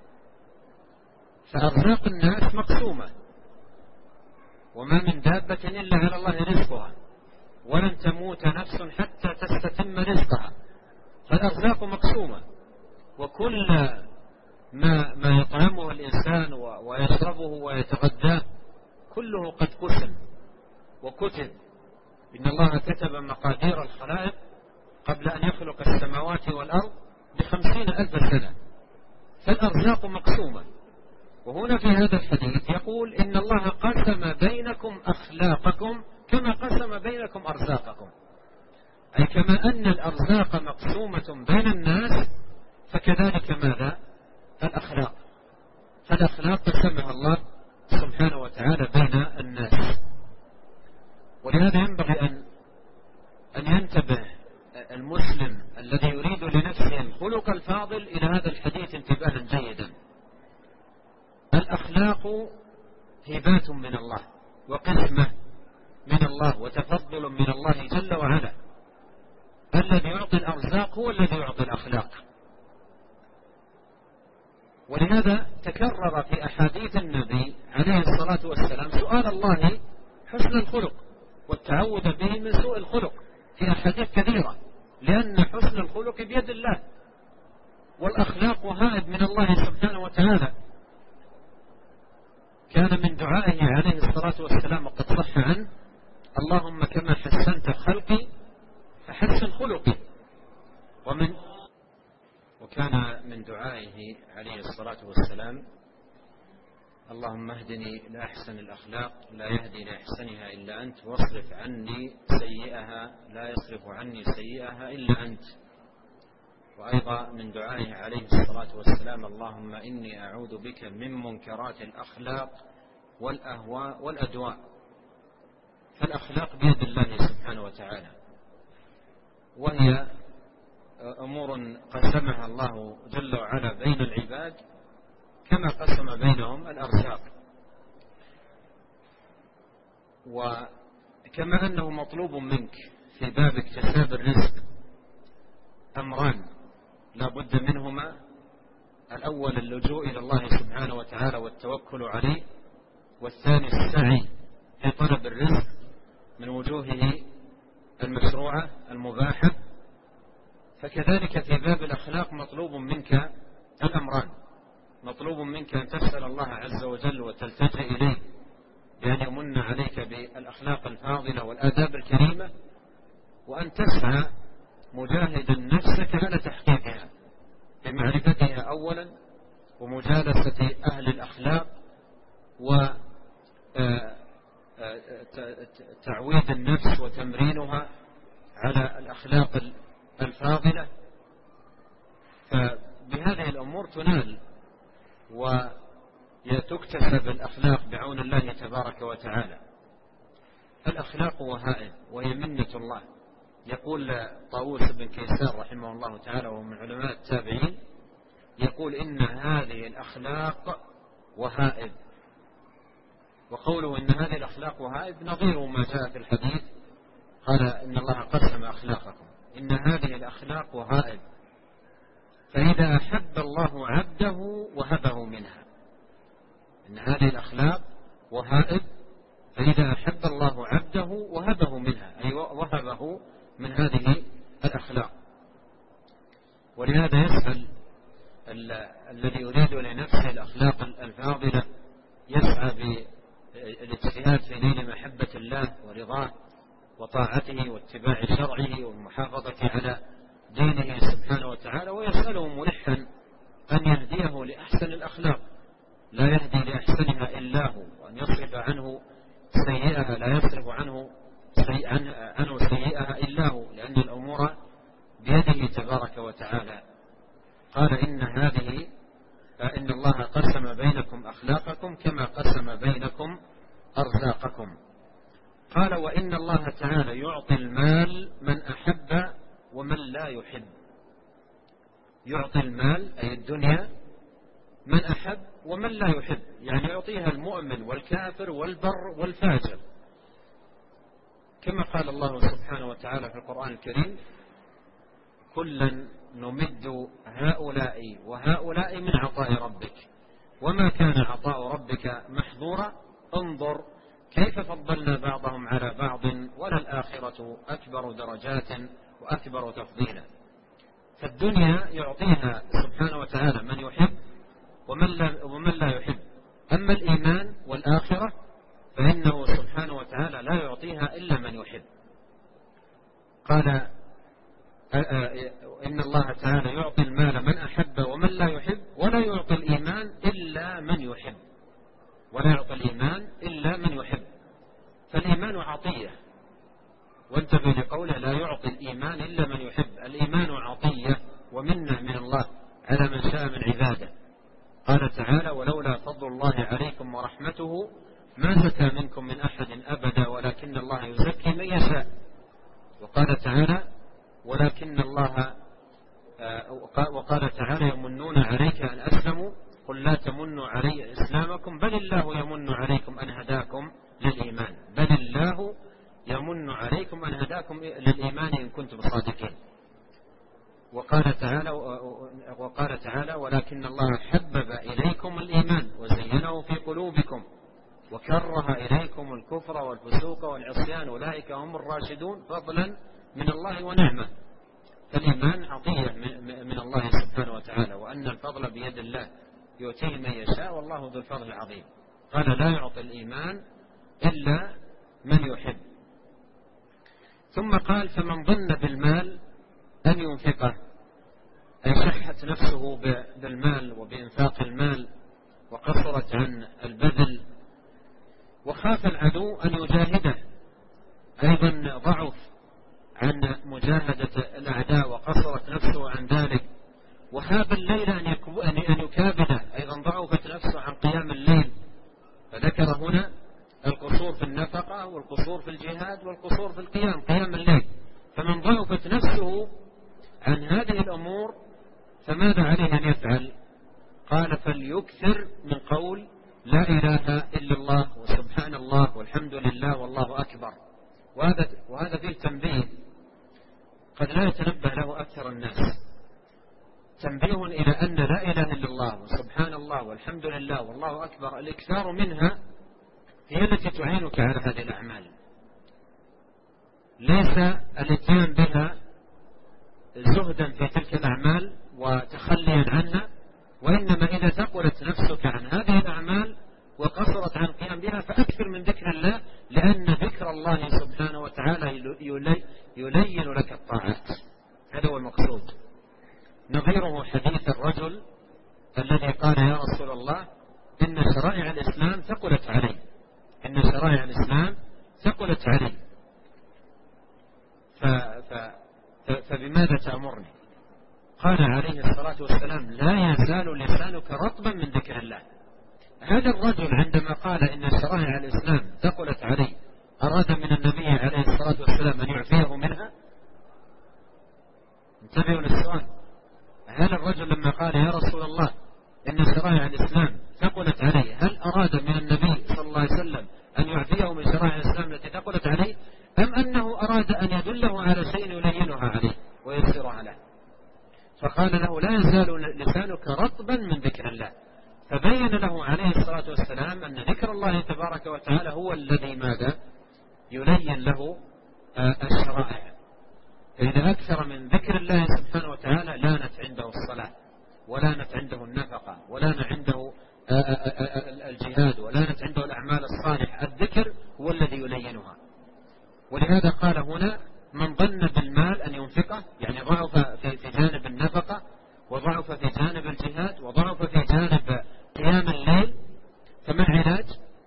فأرزاق الناس مقسومة، وما من دابة إلا على الله رزقها، ولن تموت نفس حتى تستتم رزقها. فالأرزاق مقسومة، وكل ما يطعمه الإنسان ويشربه ويتغذاه كله قد قسم وكتب. إن الله كتب مقادير الخلائق قبل أن يخلق السماوات والأرض ب50,000 سنة. فالأرزاق مقسومة. وهنا في هذا الحديث يقول: إن الله قسم بينكم أخلاقكم كما قسم بينكم أرزاقكم، أي كما أن الأرزاق مقسومة بين الناس، فكذلك ماذا؟ الأخلاق. فالأخلاق قسمها الله سبحانه وتعالى بين الناس. ولهذا ينبغي أن ينتبه المسلم الذي يريد لنفسه الخلق الفاضل إلى هذا الحديث انتباها جيدا. الأخلاق هبات من الله وقسمة من الله وتفضل من الله جل وعلا. الذي يعطي الأرزاق هو الذي يعطي الأخلاق. ولهذا تكرر في أحاديث النبي عليه الصلاة والسلام سؤال الله حسن الخلق والتعوذ به من سوء الخلق في أحاديث كثيرة، لأن حسن الخلق بيد الله، والأخلاق هائب من الله سبحانه وتعالى. كان من دعائه عليه الصلاة والسلام وقد صح عنه: اللهم كما حسنت خلقي فحسن خلقي. وكان من دعائه عليه الصلاة والسلام: اللهم اهدني لأحسن الأخلاق لا يهدي لأحسنها إلا أنت، واصرف عني سيئها لا يصرف عني سيئها إلا أنت. وأيضا من دعائه عليه الصلاة والسلام: اللهم إني أعوذ بك من منكرات الأخلاق والأهواء والأدواء. فالأخلاق بيد الله سبحانه وتعالى، وهي أمور قسمها الله جل وعلا بين العباد كما قسم بينهم الأرزاق. وكما أنه مطلوب منك في باب اكتساب الرزق أمران لا بد منهما: الأول اللجوء إلى الله سبحانه وتعالى والتوكل عليه، والثاني السعي في طلب الرزق من وجوهه المشروعة المباحة. فكذلك في باب الأخلاق مطلوب منك الأمران: مطلوب منك أن تسأل الله عز وجل وتلتجئ إليه بأن يمن عليك بالأخلاق الفاضلة والآداب الكريمة، وأن تسعى مجاهدا نفسك على تحقيقها بمعرفتها أولا، ومجالسة أهل الأخلاق، وتعويد النفس وتمرينها على الأخلاق الفاضلة. فبهذه الأمور تنال وتكتسب الأخلاق بعون الله تبارك وتعالى. الأخلاق وهائل وهي منة الله. يقول طاووس بن كيسان رحمه الله تعالى وهو من علماء التابعين، يقول: إن هذه الأخلاق وهائل. وقوله إن هذه الأخلاق وهائب نظير ما جاء في الحديث، قال إن الله قسم أخلاقكم، إن هذه الأخلاق وهائب، فإذا أحب الله عبده وهبه منها. إن هذه الأخلاق وهائب، فإذا أحب الله عبده وهبه منها، أي وهبه من هذه الأخلاق. ولهذا يسأل الذي يريد لنفسه الأخلاق الفاضلة، يسعى بالاجتهاد في نيل محبة الله ورضاه وطاعته واتباع شرعه والمحافظة على دينه سبحانه وتعالى، ويسأله ملحا أن يهديه لأحسن الأخلاق، لا يهدي لأحسنها إلا هو، وأن يصرف عنه سيئها، لا يصرف عنه سيئها إلا هو، لأن الأمور بيده تبارك وتعالى. قال إن الله قسم بينكم أخلاقكم كما قسم بينكم أرزاقكم. قال وإن الله تعالى يعطي المال من أحب ومن لا يحب. يعطي المال أي الدنيا من أحب ومن لا يحب، يعني يعطيها المؤمن والكافر والبر والفاجر، كما قال الله سبحانه وتعالى في القرآن الكريم كلا نمد هؤلاء وهؤلاء من عطاء ربك وما كان عطاء ربك محظورا انظر كيف فضلنا بعضهم على بعض وللآخرة أكبر درجات وأكبر تفضيلا. فالدنيا يعطيها سبحانه وتعالى من يحب ومن لا يحب، أما الإيمان والآخرة فإنه سبحانه وتعالى لا يعطيها إلا من يحب. قال إن الله تعالى يعطي المال من أحب ومن لا يحب ولا يعطي الإيمان إلا من يحب، ولا يعطي الإيمان إلا من يحب. فالإيمان عطية، وانتبه لقوله لا يعطي الإيمان إلا من يحب. الإيمان عطية ومنة من الله على من شاء من عباده. قال تعالى ولولا فضل الله عليكم ورحمته ما زكى منكم من أحد أبدا ولكن الله يزكي من يشاء. وقال تعالى وقال تعالى يمنون عليك أن أسلموا قل لا تمنوا علي إسلامكم بل الله يمن عليكم أن هداكم للإيمان، بل الله يمن عليكم أن هداكم للإيمان إن كنتم صادقين. وقال تعالى ولكن الله حبب إليكم الإيمان وزينه في قلوبكم وكره إليكم الكفر والفسوق والعصيان أولئك هم الراشدون فضلا من الله ونعمة. فالإيمان عطية من الله سبحانه وتعالى، وأن الفضل بيد الله يؤتيه من يشاء والله ذو الفضل العظيم. قال لا يعطي الإيمان إلا من يحب. ثم قال فمن ظن بالمال أن ينفقه، أي شحت نفسه بالمال وبإنفاق المال وقصرت عن البذل، وخاف العدو أن يجاهده، أيضا ضعف عن مجاهدة الأعداء وقصرت نفسه عن ذلك، وهاب الليل أن يكابده، أيضا ضعفت نفسه عن قيام الليل. فذكر هنا القصور في النفقة والقصور في الجهاد والقصور في قيام الليل. فمن ضعفت نفسه عن هذه الأمور فماذا عليه أن يفعل؟ قال فليكثر من قول لا إله إلا الله وسبحان الله والحمد لله والله أكبر. وهذا فيه تنبيه قد لا يتنبه له أكثر الناس، تنبيه إلى أن لا إله إلا الله وسبحان الله والحمد لله والله أكبر الإكثار منها هي التي تعينك على هذه الأعمال، ليس الاتيان بها زهدا في تلك الأعمال وتخليا عنها، وإنما إذا ثقلت نفسك عن هذه الأعمال وقصرت عن قيام بها فأكثر من ذكر الله، لأن ذكر الله سبحانه وتعالى يلين لك الطاعات. هذا هو المقصود. نظيره حديث الرجل الذي قال يا رسول الله إن شرائع الإسلام ثقلت علي، إن شرائع الإسلام ثقلت علي فبماذا تأمرني؟ قال عليه الصلاة والسلام لا يزال لسانك رطبا من ذكر الله. هذا الرجل عندما قال إن شرائع الإسلام ثقلت علي أراد من النبي عليه الصلاة والسلام أن يعفيه منها؟ انتبهوا للسؤال. هذا الرجل لما قال يا رسول الله إن شرائع الإسلام ثقلت علي هل أراد من النبي صلى الله عليه وسلم له عليه الصلاة والسلام أن ذكر الله تبارك وتعالى هو الذي ماذا يلين له الشرائع. فإذا أكثر من ذكر الله سبحانه وتعالى لانت عنده الصلاة، ولانت عنده النفقة، ولانت عنده الجهاد، ولانت عنده الأعمال الصالحة. الذكر هو الذي يلينها. ولهذا قال هنا: من ظن بالمال أن ينفقه، يعني ضعف في جانب النفقة، وضعف في جانب الجهاد، وضعف في جانب قيام الليل، فما العلاج؟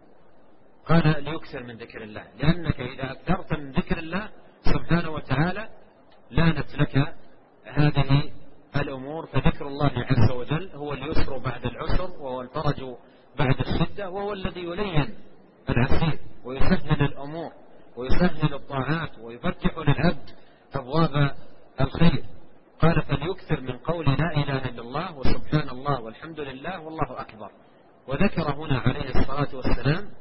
قال: ليكثر من ذكر الله، لأنك إذا أكثرت من ذكر الله سبحانه وتعالى لانت لك هذه الأمور. فذكر الله عز وجل هو اليسر بعد العسر، وهو الفرج بعد الشدة، وهو الذي يلين العسير ويسهل الأمور ويسهل الطاعات ويفتح للعبد أبواب الخير. قال: فليكثر من قول لا إله إلا الله وسبحان الله والحمد لله والله أكبر. وذكر هنا عليه الصلاة والسلام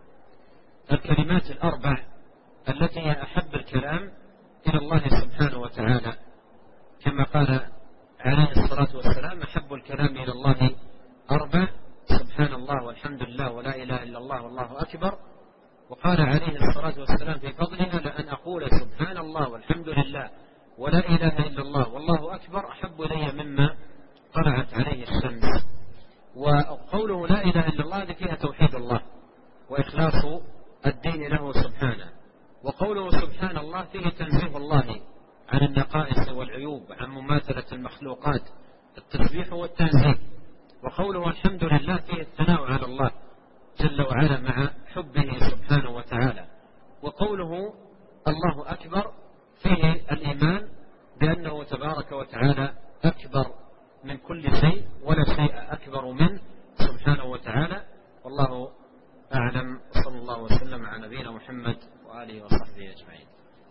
الكلمات الأربع التي هي أحب الكلام إلى الله سبحانه وتعالى، كما قال عليه الصلاة والسلام: أحب الكلام إلى الله أربع: سبحان الله والحمد لله ولا إله إلا الله والله أكبر. وقال عليه الصلاة والسلام في فضلها: لأن أقول سبحان الله والحمد لله ولا إله إلا الله والله أكبر أحب إلي مما طلعت عليه الشمس. وقوله لا إله إلا الله هذه فيها توحيد الله وإخلاص الدين له سبحانه. وقوله سبحان الله فيه تنزيه الله عن النقائص والعيوب، عن مماثلة المخلوقات، التسبيح والتنزيه. وقوله الحمد لله فيه الثناء على الله جل وعلا مع حبه سبحانه وتعالى. وقوله الله أكبر فيه الإيمان بأنه تبارك وتعالى أكبر من كل شيء، ولا شيء أكبر منه سبحانه وتعالى. والله أعلم، صلى الله وسلم على نبينا محمد وآله وصحبه أجمعين.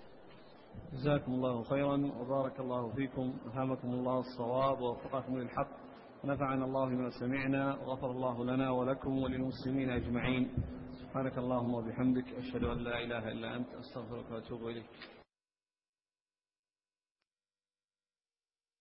جزاكم الله خيرا وبارك الله فيكم، ألهمكم الله الصواب ووفقكم للحق، ونفعنا الله بما سمعنا، وغفر الله لنا ولكم وللمسلمين أجمعين. سبحانك اللهم وبحمدك، أشهد أن لا إله إلا أنت، أستغفرك وأتوب إليك.